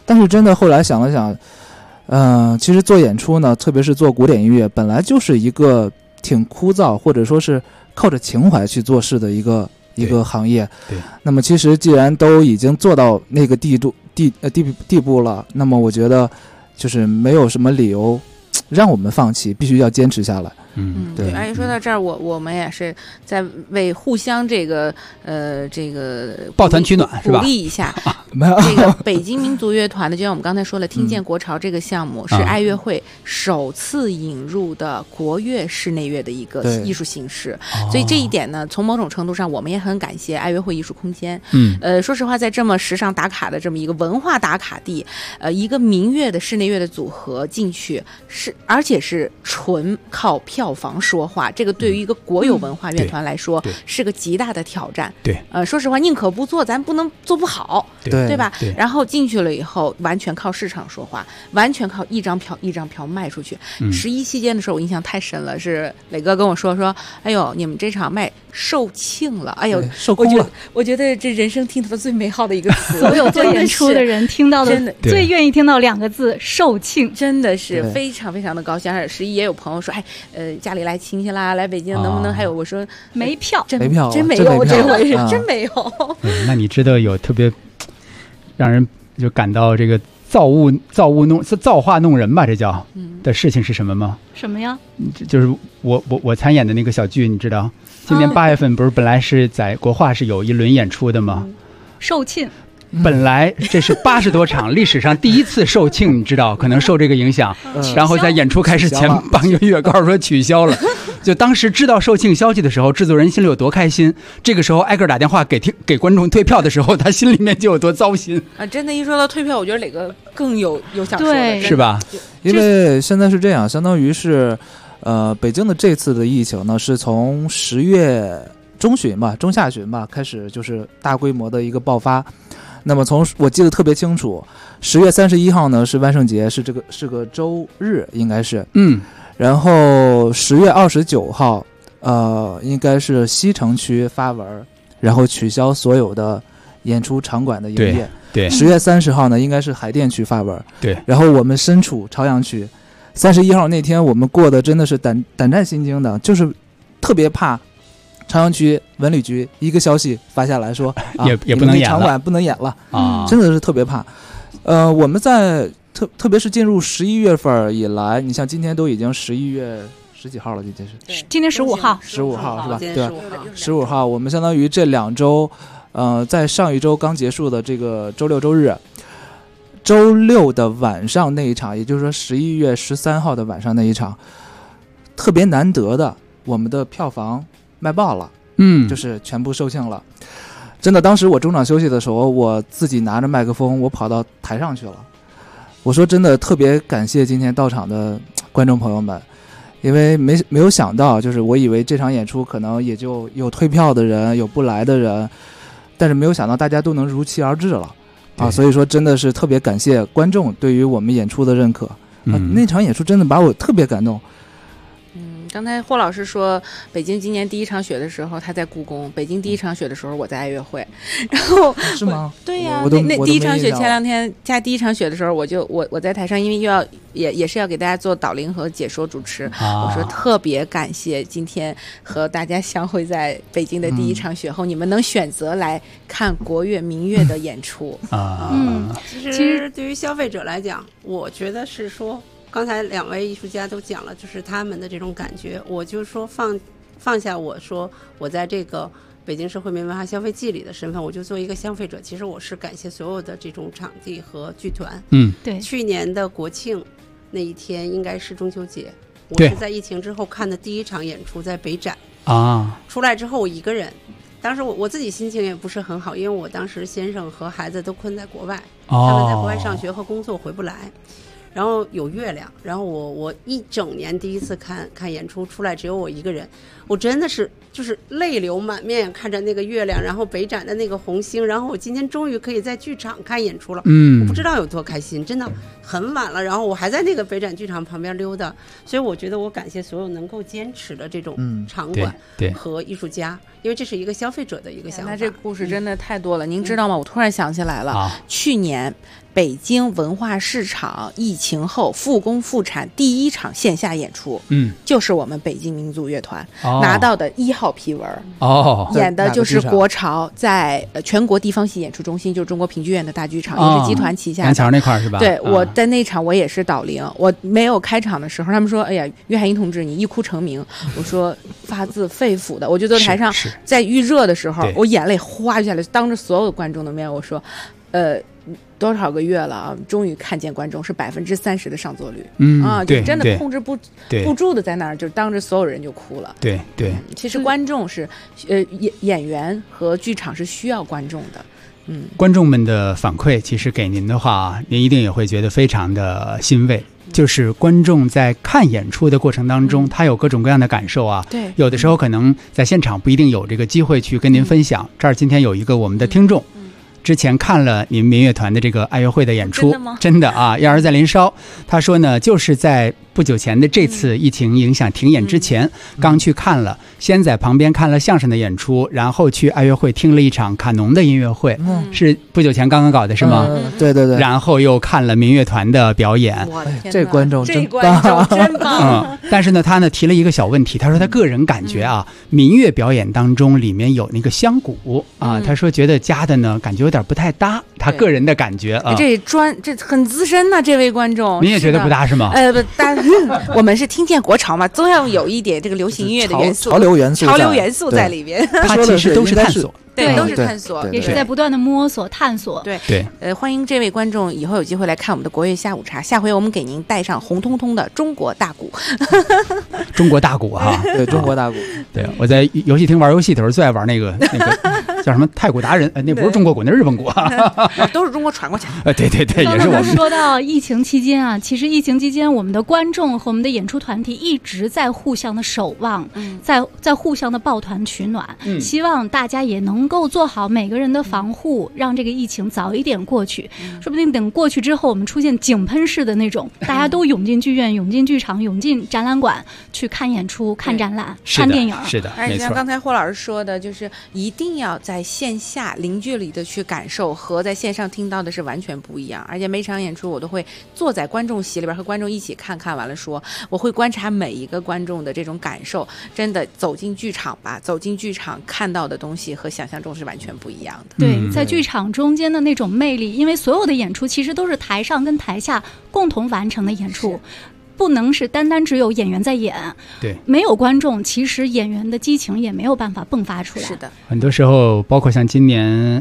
Speaker 10: 但是真的后来想了想，其实做演出呢，特别是做古典音乐，本来就是一个挺枯燥，或者说是靠着情怀去做事的一个行业。
Speaker 8: 对。
Speaker 10: 那么其实既然都已经做到那个地步了，那么我觉得就是没有什么理由让我们放弃，必须要坚持下来。对。
Speaker 11: 而且说到这儿，我们也是在为互相这个
Speaker 8: 抱团取暖是吧？
Speaker 11: 鼓励一下。
Speaker 10: 没有
Speaker 11: 这个北京民族乐团的，就像我们刚才说了，听见国潮这个项目是爱乐会首次引入的国乐室内乐的一个艺术形式，所以这一点呢，从某种程度上我们也很感谢爱乐会艺术空间。说实话，在这么时尚打卡的这么一个文化打卡地，一个民乐的室内乐的组合进去而且是纯靠票房说话，这个对于一个国有文化乐团来说是个极大的挑战。
Speaker 8: 对，
Speaker 11: 说实话，宁可不做，咱不能做不好。对吧？然后进去了以后，完全靠市场说话，完全靠一张票卖出去。11期间的时候，我印象太深了，是磊哥跟我说，哎呦，你们这场卖售罄了，哎呦，
Speaker 10: 售空了。
Speaker 11: 我觉得这人生听到的最美好的一个词，
Speaker 6: 所有做演出的人听到的最愿意听到2个字“售罄”，
Speaker 11: 真的是非常非常的高兴。而且11也有朋友说，家里来亲戚啦，来北京能不能？还有我说
Speaker 6: 没票，
Speaker 11: 真
Speaker 10: 没票，
Speaker 11: 真没有，这回是真没有。
Speaker 8: 那你知道有特别让人就感到这个造化弄人吧，这叫的事情是什么吗？
Speaker 6: 什么呀？
Speaker 8: 就是我参演的那个小剧，你知道，今年8月份不是本来是在国画是有一轮演出的吗？
Speaker 6: 售罄。
Speaker 8: 本来这是80多场历史上第一次售罄，你知道，可能受这个影响，然后在演出开始前半个月告诉说取消了。就当时知道售罄消息的时候，制作人心里有多开心，这个时候挨个打电话给观众退票的时候，他心里面就有多糟心
Speaker 11: 啊！真的，一说到退票，我觉得磊哥更有想说的，
Speaker 8: 是吧？
Speaker 10: 因为现在是这样，相当于是北京的这次的疫情呢，是从10月中下旬吧开始，就是大规模的一个爆发。那么我记得特别清楚，10月31号呢是万圣节，是个周日，应该是。然后10月29号，应该是西城区发文，然后取消所有的演出场馆的营业。
Speaker 8: 对。
Speaker 10: 10月30号呢，应该是海淀区发文。
Speaker 8: 对。
Speaker 10: 然后我们身处朝阳区，31号那天我们过得真的是胆战心惊的，就是特别怕。朝阳区文旅局一个消息发下来说，
Speaker 8: 也不能演了，
Speaker 10: 场馆不能演了啊，真的是特别怕。我们在特别是进入11月份以来，你像今天都已经11月10几号了，
Speaker 6: 今天15号
Speaker 10: ，15号是吧？对，15号，我们相当于这2周，在上一周刚结束的这个周六周日，周六的晚上那一场，也就是说11月13号的晚上那一场，特别难得的，我们的票房卖爆了，就是全部售罄了。真的，当时我中场休息的时候，我自己拿着麦克风，我跑到台上去了。我说真的，特别感谢今天到场的观众朋友们，因为没有想到，就是我以为这场演出可能也就有退票的人，有不来的人，但是没有想到大家都能如期而至了啊！所以说真的是特别感谢观众对于我们演出的认可那场演出真的把我特别感动。
Speaker 11: 刚才霍老师说，北京今年第一场雪的时候他在故宫，北京第一场雪的时候我在爱乐会，然后
Speaker 10: 是吗？
Speaker 11: 对呀，那第一场雪前2天加第一场雪的时候，我在台上，因为也是要给大家做导聆和解说主持，我说特别感谢今天和大家相会在北京的第一场雪后，你们能选择来看国乐民乐的演出
Speaker 9: 其实对于消费者来讲，我觉得是说。刚才2位艺术家都讲了，就是他们的这种感觉。我就说放下我说我在这个北京市惠民文化消费季里的身份，我就做一个消费者。其实我是感谢所有的这种场地和剧团。
Speaker 6: 对。
Speaker 9: 去年的国庆那一天应该是中秋节，我是在疫情之后看的第一场演出，在北展出来之后我一个人。当时我自己心情也不是很好，因为我当时先生和孩子都困在国外，他们在国外上学和工作回不来。然后有月亮，然后我1整年第一次看演出，出来只有我一个人，我真的是就是泪流满面看着那个月亮，然后北展的那个红星，然后我今天终于可以在剧场看演出了，我不知道有多开心，真的很晚了，然后我还在那个北展剧场旁边溜达，所以我觉得我感谢所有能够坚持的这种场馆和艺术家，因为这是一个消费者的一个想法。
Speaker 11: 那这故事真的太多了，您知道吗？我突然想起来了，去年北京文化市场疫情后复工复产第一场线下演出，就是我们北京民族乐团拿到的1号批文，演的就是国潮，在全国地方戏演出中心，就是中国评剧院的大剧场，也是集团旗下的。
Speaker 8: 南桥那块是吧？
Speaker 11: 对，我在那场我也是导聆，我没有开场的时候，他们说：“哎呀，约翰一同志，你一哭成名。”我说：“发自肺腑的。”我就坐台上，在预热的时候，我眼泪哗就下来，当着所有观众的面，我说：“多少个月了啊，终于看见观众是30%的上座率，就真的控制不住的在那儿，就当着所有人就哭了。
Speaker 8: 对，
Speaker 11: 其实观众是演员和剧场是需要观众的。
Speaker 8: 观众们的反馈其实给您的话，您一定也会觉得非常的欣慰。就是观众在看演出的过程当中，他有各种各样的感受啊。
Speaker 11: 对，
Speaker 8: 有的时候可能在现场不一定有这个机会去跟您分享。这儿今天有一个我们的听众，之前看了您民乐团的这个爱乐会的演出，真的啊，燕儿在林梢，他说呢，就是在不久前的这次疫情影响停演之前，刚去看了，先在旁边看了相声的演出，然后去爱乐会听了一场卡农的音乐会，是不久前刚刚搞的是吗？
Speaker 10: 对，
Speaker 8: 然后又看了民乐团的表演，
Speaker 10: 这观众真
Speaker 11: 棒。
Speaker 8: 但是呢，他呢提了一个小问题，他说他个人感觉啊，民乐表演当中里面有那个香鼓啊，他说觉得加的呢感觉有点不太搭，他个人的感觉啊。
Speaker 11: 这很资深呐，这位观众。
Speaker 8: 您也觉得不搭是吗？
Speaker 11: 不搭。我们是听见国潮嘛，总要有一点这个流行音乐的元素，
Speaker 10: 潮流元素
Speaker 11: 在里边。
Speaker 8: 它其实都是探索。
Speaker 11: 对，都是探索，
Speaker 6: 也是在不断的摸索探索。
Speaker 11: 对，欢迎这位观众以后有机会来看我们的国乐下午茶，下回我们给您带上红彤彤的中国大鼓。
Speaker 8: 中国大鼓哈，
Speaker 10: 对，中国大鼓。
Speaker 8: 对，我在游戏厅玩游戏的时候最爱玩那个叫什么太鼓达人，那不是中国鼓，那是日本鼓，
Speaker 11: 都是中国传过去。
Speaker 8: 对，也是我们。
Speaker 6: 说到疫情期间啊，其实疫情期间我们的观众和我们的演出团体一直在互相的守望，在互相的抱团取暖，希望大家也能够做好每个人的防护，让这个疫情早一点过去。说不定等过去之后，我们出现井喷式的那种，大家都涌进剧院、涌进剧场、涌进展览馆去看演出、看展览、看电影。
Speaker 8: 是的，
Speaker 11: 而且像刚才霍老师说的，就是一定要在线下零距离的去感受，和在线上听到的是完全不一样。而且每场演出我都会坐在观众席里边和观众一起看完了说，我会观察每一个观众的这种感受。真的走进剧场吧，走进剧场看到的东西和想象中是完全不一样的。
Speaker 6: 对，在剧场中间的那种魅力，因为所有的演出其实都是台上跟台下共同完成的演出，不能是单单只有演员在演。
Speaker 8: 对，
Speaker 6: 没有观众，其实演员的激情也没有办法迸发出来。
Speaker 11: 是的，
Speaker 8: 很多时候包括像今年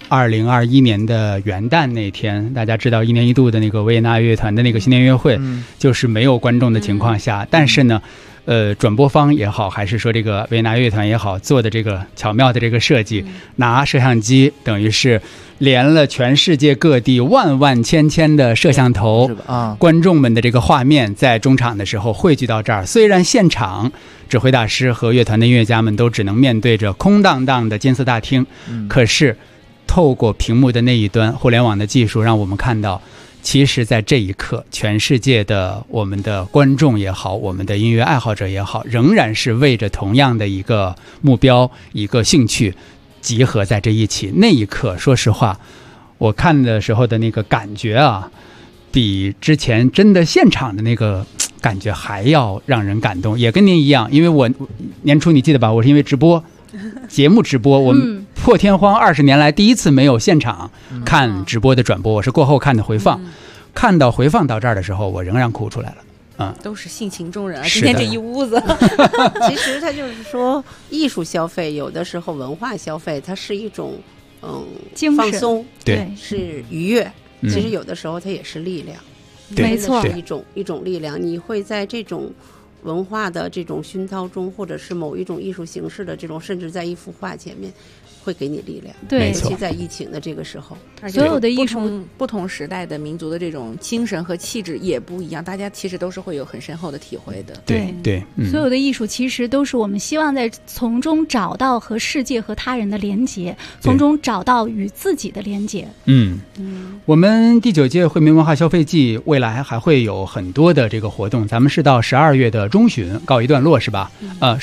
Speaker 8: 2021年的元旦那天，大家知道1年1度的那个维也纳乐团的那个新年音乐会，就是没有观众的情况下，但是呢转播方也好，还是说这个维也纳乐团也好，做的这个巧妙的这个设计，拿摄像机等于是连了全世界各地万万千千的摄像头，观众们的这个画面在中场的时候汇聚到这儿。虽然现场指挥大师和乐团的音乐家们都只能面对着空荡荡的金色大厅，可是透过屏幕的那一端，互联网的技术让我们看到，其实在这一刻，全世界的我们的观众也好，我们的音乐爱好者也好，仍然是为着同样的一个目标、一个兴趣集合在这一起。那一刻，说实话，我看的时候的那个感觉啊，比之前真的现场的那个感觉还要让人感动。也跟您一样，因为我年初你记得吧，我是因为节目直播，我们破天荒20年来第一次没有现场看直播的转播，我是过后看的回放，看到回放到这儿的时候，我仍然哭出来了。
Speaker 11: 都是性情中人啊！今天这一屋子，
Speaker 9: 其实它就是说，艺术消费有的时候文化消费，它是一种放松，
Speaker 8: 对，
Speaker 9: 是愉悦。其实有的时候它也是力量，
Speaker 6: 没错，
Speaker 9: 是一种力量。你会在这种文化的这种熏陶中，或者是某一种艺术形式的这种，甚至在一幅画前面，会给你力量。
Speaker 6: 对，
Speaker 9: 尤其在疫情的这个时候，
Speaker 6: 所有的艺术
Speaker 11: 不同时代的民族的这种精神和气质也不一样，大家其实都是会有很深厚的体会的。
Speaker 8: 对，
Speaker 6: 所有的艺术其实都是我们希望在从中找到和世界和他人的连结，从中找到与自己的连结。
Speaker 8: 我们第9届惠民文化消费季未来还会有很多的这个活动，咱们是到12月的中旬告一段落，是吧？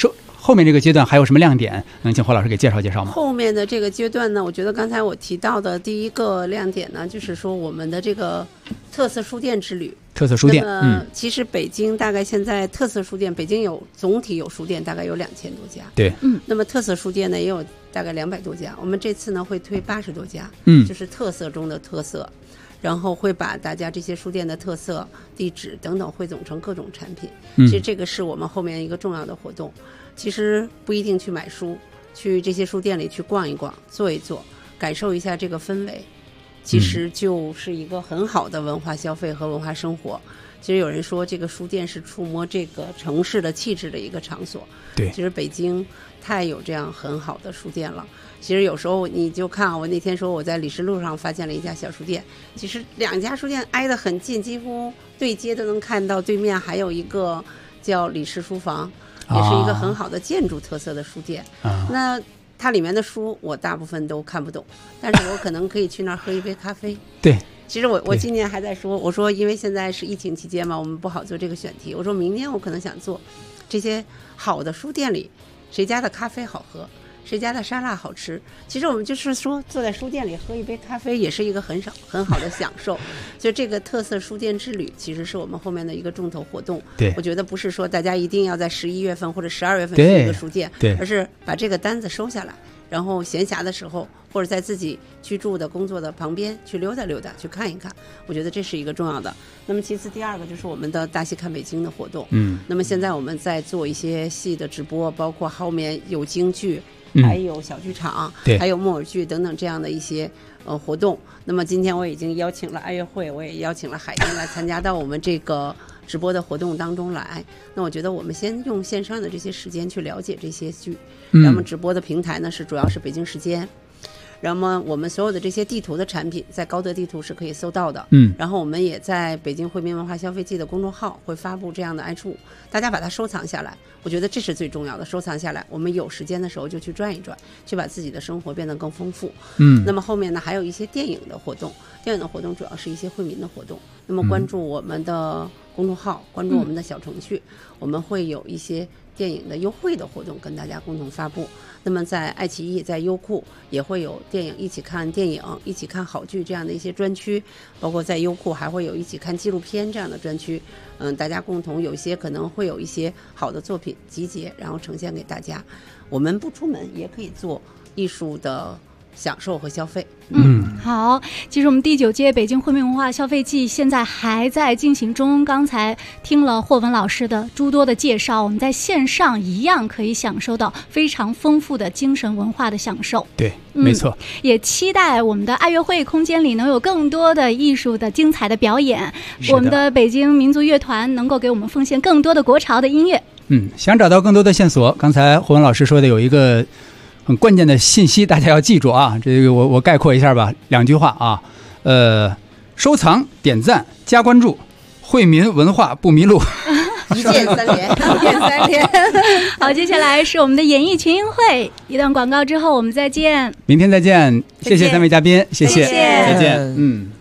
Speaker 8: 后面这个阶段还有什么亮点？能请黄老师给介绍介绍吗？
Speaker 9: 后面的这个阶段呢，我觉得刚才我提到的第一个亮点呢，就是说我们的这个特色书店之旅。
Speaker 8: 特色书店，
Speaker 9: 其实北京大概现在特色书店，北京总体有书店大概有2000多家，
Speaker 8: 对，
Speaker 9: 那么特色书店呢也有大概200多家，我们这次呢会推80多家，就是特色中的特色，然后会把大家这些书店的特色、地址等等汇总成各种产品。其实这个是我们后面一个重要的活动。其实不一定去买书，去这些书店里去逛一逛、坐一坐，感受一下这个氛围。其实就是一个很好的文化消费和文化生活。其实有人说这个书店是触摸这个城市的气质的一个场所。
Speaker 8: 对，
Speaker 9: 其实北京太有这样很好的书店了。其实有时候你就看，我那天说我在李石路上发现了一家小书店，其实2家书店挨得很近，几乎对街都能看到，对面还有一个叫李氏书房，也是一个很好的建筑特色的书店。那它里面的书我大部分都看不懂，但是我可能可以去那儿喝一杯咖啡。
Speaker 8: 对，
Speaker 9: 其实我今年还在说，我说因为现在是疫情期间嘛，我们不好做这个选题，我说明年我可能想做这些好的书店里谁家的咖啡好喝，谁家的沙拉好吃。其实我们就是说坐在书店里喝一杯咖啡也是一个很好的享受。所以这个特色书店之旅其实是我们后面的一个重头活动。
Speaker 8: 对，
Speaker 9: 我觉得不是说大家一定要在11月份或者12月份去一个书店，
Speaker 8: 对，
Speaker 9: 而是把这个单子收下来，然后闲暇的时候或者在自己居住的工作的旁边去溜达溜达，去看一看，我觉得这是一个重要的。那么其次第二个就是我们的大戏看北京的活动。那么现在我们在做一些戏的直播，包括后面有京剧，还有小剧场，还有木偶剧等等这样的一些活动。那么今天我已经邀请了爱乐会，我也邀请了海淀来参加到我们这个直播的活动当中来。那我觉得我们先用线上的这些时间去了解这些剧，然后直播的平台呢主要是北京时间。然后我们所有的这些地图的产品在高德地图是可以搜到的。然后我们也在北京惠民文化消费季的公众号会发布这样的爱物，大家把它收藏下来，我觉得这是最重要的。收藏下来，我们有时间的时候就去转一转，去把自己的生活变得更丰富。那么后面呢还有一些电影的活动，电影的活动主要是一些惠民的活动。那么关注我们的公众号，关注我们的小程序，我们会有一些电影的优惠的活动跟大家共同发布。那么在爱奇艺、在优酷也会有电影一起看电影、一起看好剧这样的一些专区，包括在优酷还会有一起看纪录片这样的专区。大家共同有一些可能会有一些好的作品集结，然后呈现给大家。我们不出门也可以做艺术的享受和消费。
Speaker 6: 好，其实我们第9届北京惠民文化消费季现在还在进行中。刚才听了霍文老师的诸多的介绍，我们在线上一样可以享受到非常丰富的精神文化的享受。
Speaker 8: 对，没错。
Speaker 6: 也期待我们的爱乐会空间里能有更多的艺术的精彩的表演，我们的北京民族乐团能够给我们奉献更多的国潮的音乐。
Speaker 8: 想找到更多的线索，刚才霍文老师说的有一个很关键的信息，大家要记住啊！这个我概括一下吧，2句话啊，收藏、点赞、加关注，惠民文化不迷路，
Speaker 9: 一键3连，一键3连。
Speaker 6: 好，接下来是我们的演艺群英会，一段广告之后我们再见，
Speaker 8: 明天再见，谢谢3位嘉宾，谢谢，
Speaker 6: 再
Speaker 8: 见。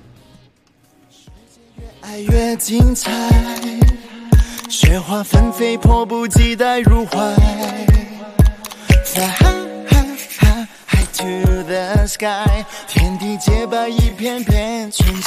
Speaker 17: 越爱越精彩，雪花纷飞，迫不及待入怀。To the sky， 天地洁白，一片片存在。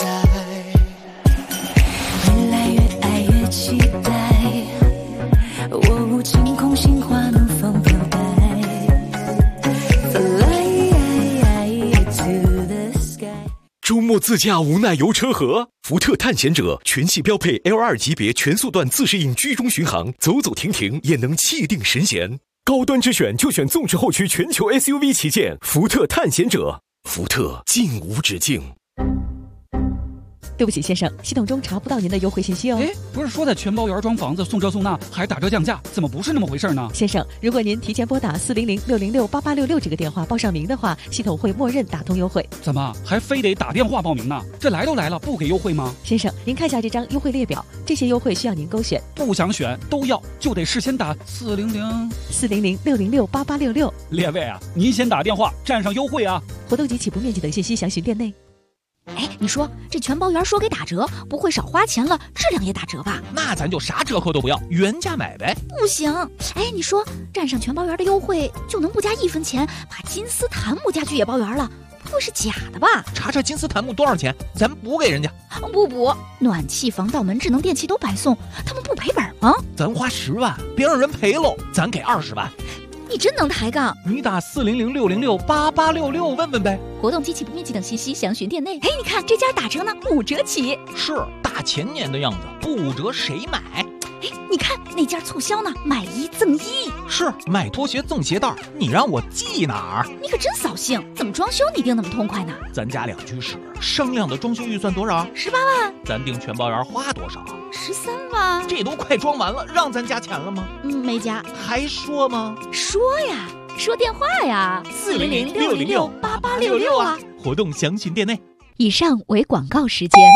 Speaker 2: 越来越爱越期待，我无晴空，心花怒放飘摆。Fly to the sky。
Speaker 18: 周末自驾无奈游车河，福特探险者全系标配 L2 级别全速段自适应居中巡航，走走停停也能气定神闲。高端之选就选纵驰后驱全球 SUV 旗舰福特探险者，福特尽无止境。
Speaker 14: 对不起先生，系统中查不到您的优惠信息哦。
Speaker 16: 不是说在全包园装房子送这送那还打折降价，怎么不是那么回事呢？
Speaker 14: 先生，如果您提前拨打400-606-8866这个电话报上名的话，系统会默认打通优惠。
Speaker 16: 怎么还非得打电话报名呢？这来都来了，不给优惠吗？
Speaker 14: 先生，您看一下这张优惠列表，这些优惠需要您勾选。
Speaker 16: 不想选都要，就得事先打
Speaker 14: 400-606-8866。
Speaker 16: 列位啊，您先打电话占上优惠啊！
Speaker 14: 活动及起步面积等信息详询店内。
Speaker 19: 哎，你说这全包圆说给打折，不会少花钱了，质量也打折吧？
Speaker 13: 那咱就啥折扣都不要，原价买呗。
Speaker 19: 不行，哎，你说占上全包圆的优惠，就能不加1分钱把金丝檀木家具也包圆了？不会是假的吧？
Speaker 13: 查查金丝檀木多少钱，咱补给人家。
Speaker 19: 不补，暖气、防盗门、智能电器都白送，他们不赔本吗？
Speaker 13: 咱花10万，别让人赔喽，咱给20万。
Speaker 19: 你真能抬杠！
Speaker 13: 你打400-606-8866问问呗。
Speaker 19: 活动、机器不面积等信息详询店内。哎，你看这家打折呢，5折起。
Speaker 13: 是大前年的样子，不5折谁买？
Speaker 19: 哎，你看那家促销呢，买1赠1。
Speaker 13: 是买拖鞋赠鞋带，你让我记哪儿？
Speaker 19: 你可真扫兴！怎么装修你定那么痛快呢？
Speaker 13: 咱家2居室，商量的装修预算多少
Speaker 19: ？18万。
Speaker 13: 咱订全包圆花多少
Speaker 19: ？13万。
Speaker 13: 这都快装完了，让咱加钱了吗？
Speaker 19: 没加。
Speaker 13: 还说吗？
Speaker 19: 说呀，说电话呀，400-606-8866啊。
Speaker 13: 活动详询店内。
Speaker 19: 以上为广告时间。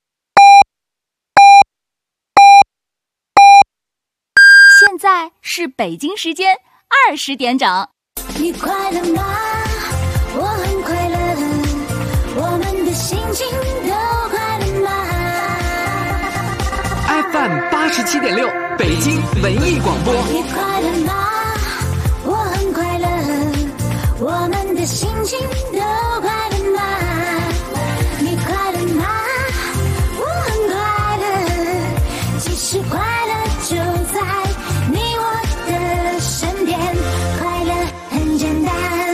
Speaker 1: 现在是北京时间20点整。
Speaker 2: 你快乐吗？我很快乐，我们的心情都快乐吗
Speaker 3: ？FM 87.6，北京文艺广播。
Speaker 2: 你快乐吗？我很快乐，我们的心情都快乐吗？你快乐吗？我很快乐，其实快乐就在你我的身边，快乐很简单。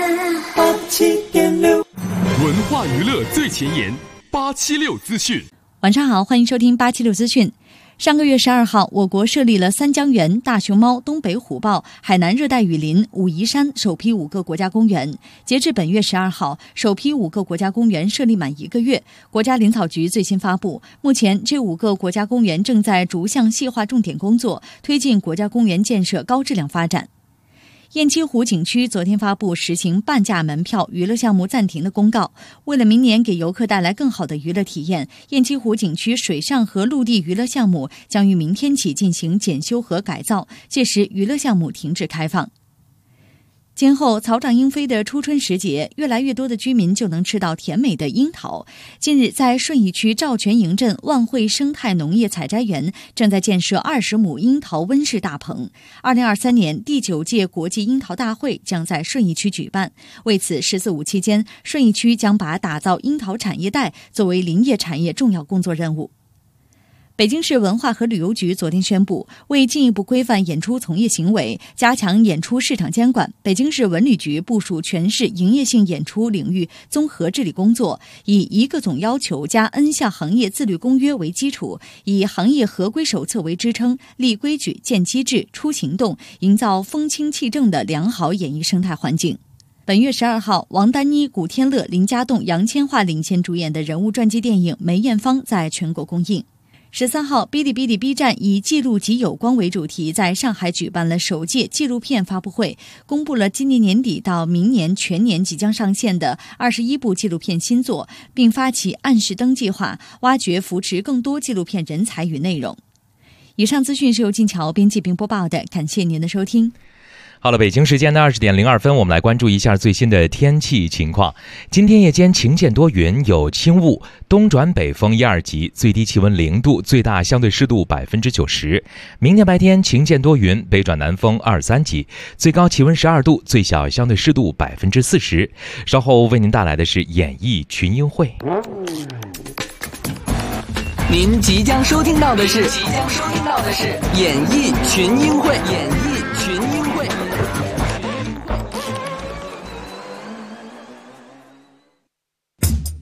Speaker 18: 87.6，文化娱乐最前沿，876资讯。
Speaker 20: 晚上好，欢迎收听876资讯。上个月12号，我国设立了三江源、大熊猫、东北虎豹、海南热带雨林、武夷山首批5个国家公园。截至本月12号，首批5个国家公园设立满1个月。国家林草局最新发布，目前这5个国家公园正在逐项细化重点工作，推进国家公园建设高质量发展。雁栖湖景区昨天发布实行半价门票娱乐项目暂停的公告。为了明年给游客带来更好的娱乐体验，雁栖湖景区水上和陆地娱乐项目将于明天起进行检修和改造，届时娱乐项目停止开放。今后草长莺飞的初春时节，越来越多的居民就能吃到甜美的樱桃。近日，在顺义区赵全营镇万汇生态农业采摘园正在建设20亩樱桃温室大棚。2023年第9届国际樱桃大会将在顺义区举办。为此，14、15期间，顺义区将把打造樱桃产业带作为林业产业重要工作任务。北京市文化和旅游局昨天宣布，为进一步规范演出从业行为，加强演出市场监管，北京市文旅局部署全市营业性演出领域综合治理工作，以1个总要求加 N 项行业自律公约为基础，以行业合规手册为支撑，立规矩、建机制、出行动，营造风清气正的良好演艺生态环境。本月12号，王丹妮、古天乐、林家栋、杨千嬅领衔主演的人物传记电影《梅艳芳》在全国公映。13号，哔哩哔哩 B 站以记录及有光为主题，在上海举办了首届纪录片发布会，公布了今年年底到明年全年即将上线的21部纪录片新作，并发起暗示灯计划，挖掘扶持更多纪录片人才与内容。以上资讯是由静桥编辑并播报的，感谢您的收听。
Speaker 21: 好了，北京时间的20点02分，我们来关注一下最新的天气情况。今天夜间晴见多云，有轻雾，东转北风1、2级，最低气温0度，最大相对湿度90%。明天白天晴见多云，北转南风2、3级，最高气温12度，最小相对湿度40%。稍后为您带来的是演艺群英会。
Speaker 3: 您即将收听到的是演艺群英会。